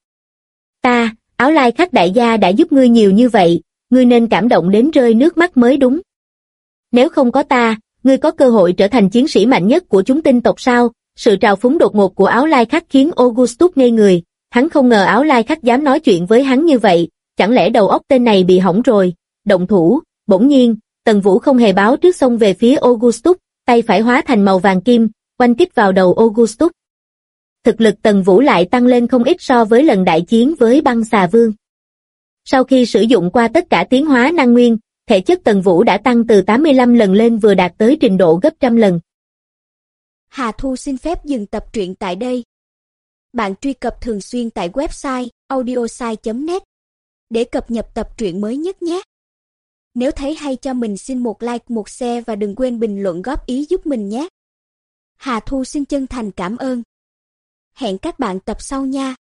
Ta, Áo Lai Khắc đại gia đã giúp ngươi nhiều như vậy, ngươi nên cảm động đến rơi nước mắt mới đúng. Nếu không có ta, ngươi có cơ hội trở thành chiến sĩ mạnh nhất của chúng tinh tộc sao? Sự trào phúng đột ngột của Áo Lai Khắc khiến Augustus ngây người, hắn không ngờ Áo Lai Khắc dám nói chuyện với hắn như vậy, chẳng lẽ đầu óc tên này bị hỏng rồi, động thủ. Bỗng nhiên, Tần Vũ không hề báo trước xông về phía Augustus, tay phải hóa thành màu vàng kim, oanh kích vào đầu Augustus. Thực lực Tần Vũ lại tăng lên không ít so với lần đại chiến với băng xà vương. Sau khi sử dụng qua tất cả tiến hóa năng nguyên, thể chất Tần Vũ đã tăng từ 85 lần lên vừa đạt tới trình độ gấp trăm lần. Hà Thu xin phép dừng tập truyện tại đây. Bạn truy cập thường xuyên tại website audiosai.net để cập nhật tập truyện mới nhất nhé. Nếu thấy hay cho mình xin một like, một share và đừng quên bình luận góp ý giúp mình nhé. Hà Thu xin chân thành cảm ơn. Hẹn các bạn tập sau nha.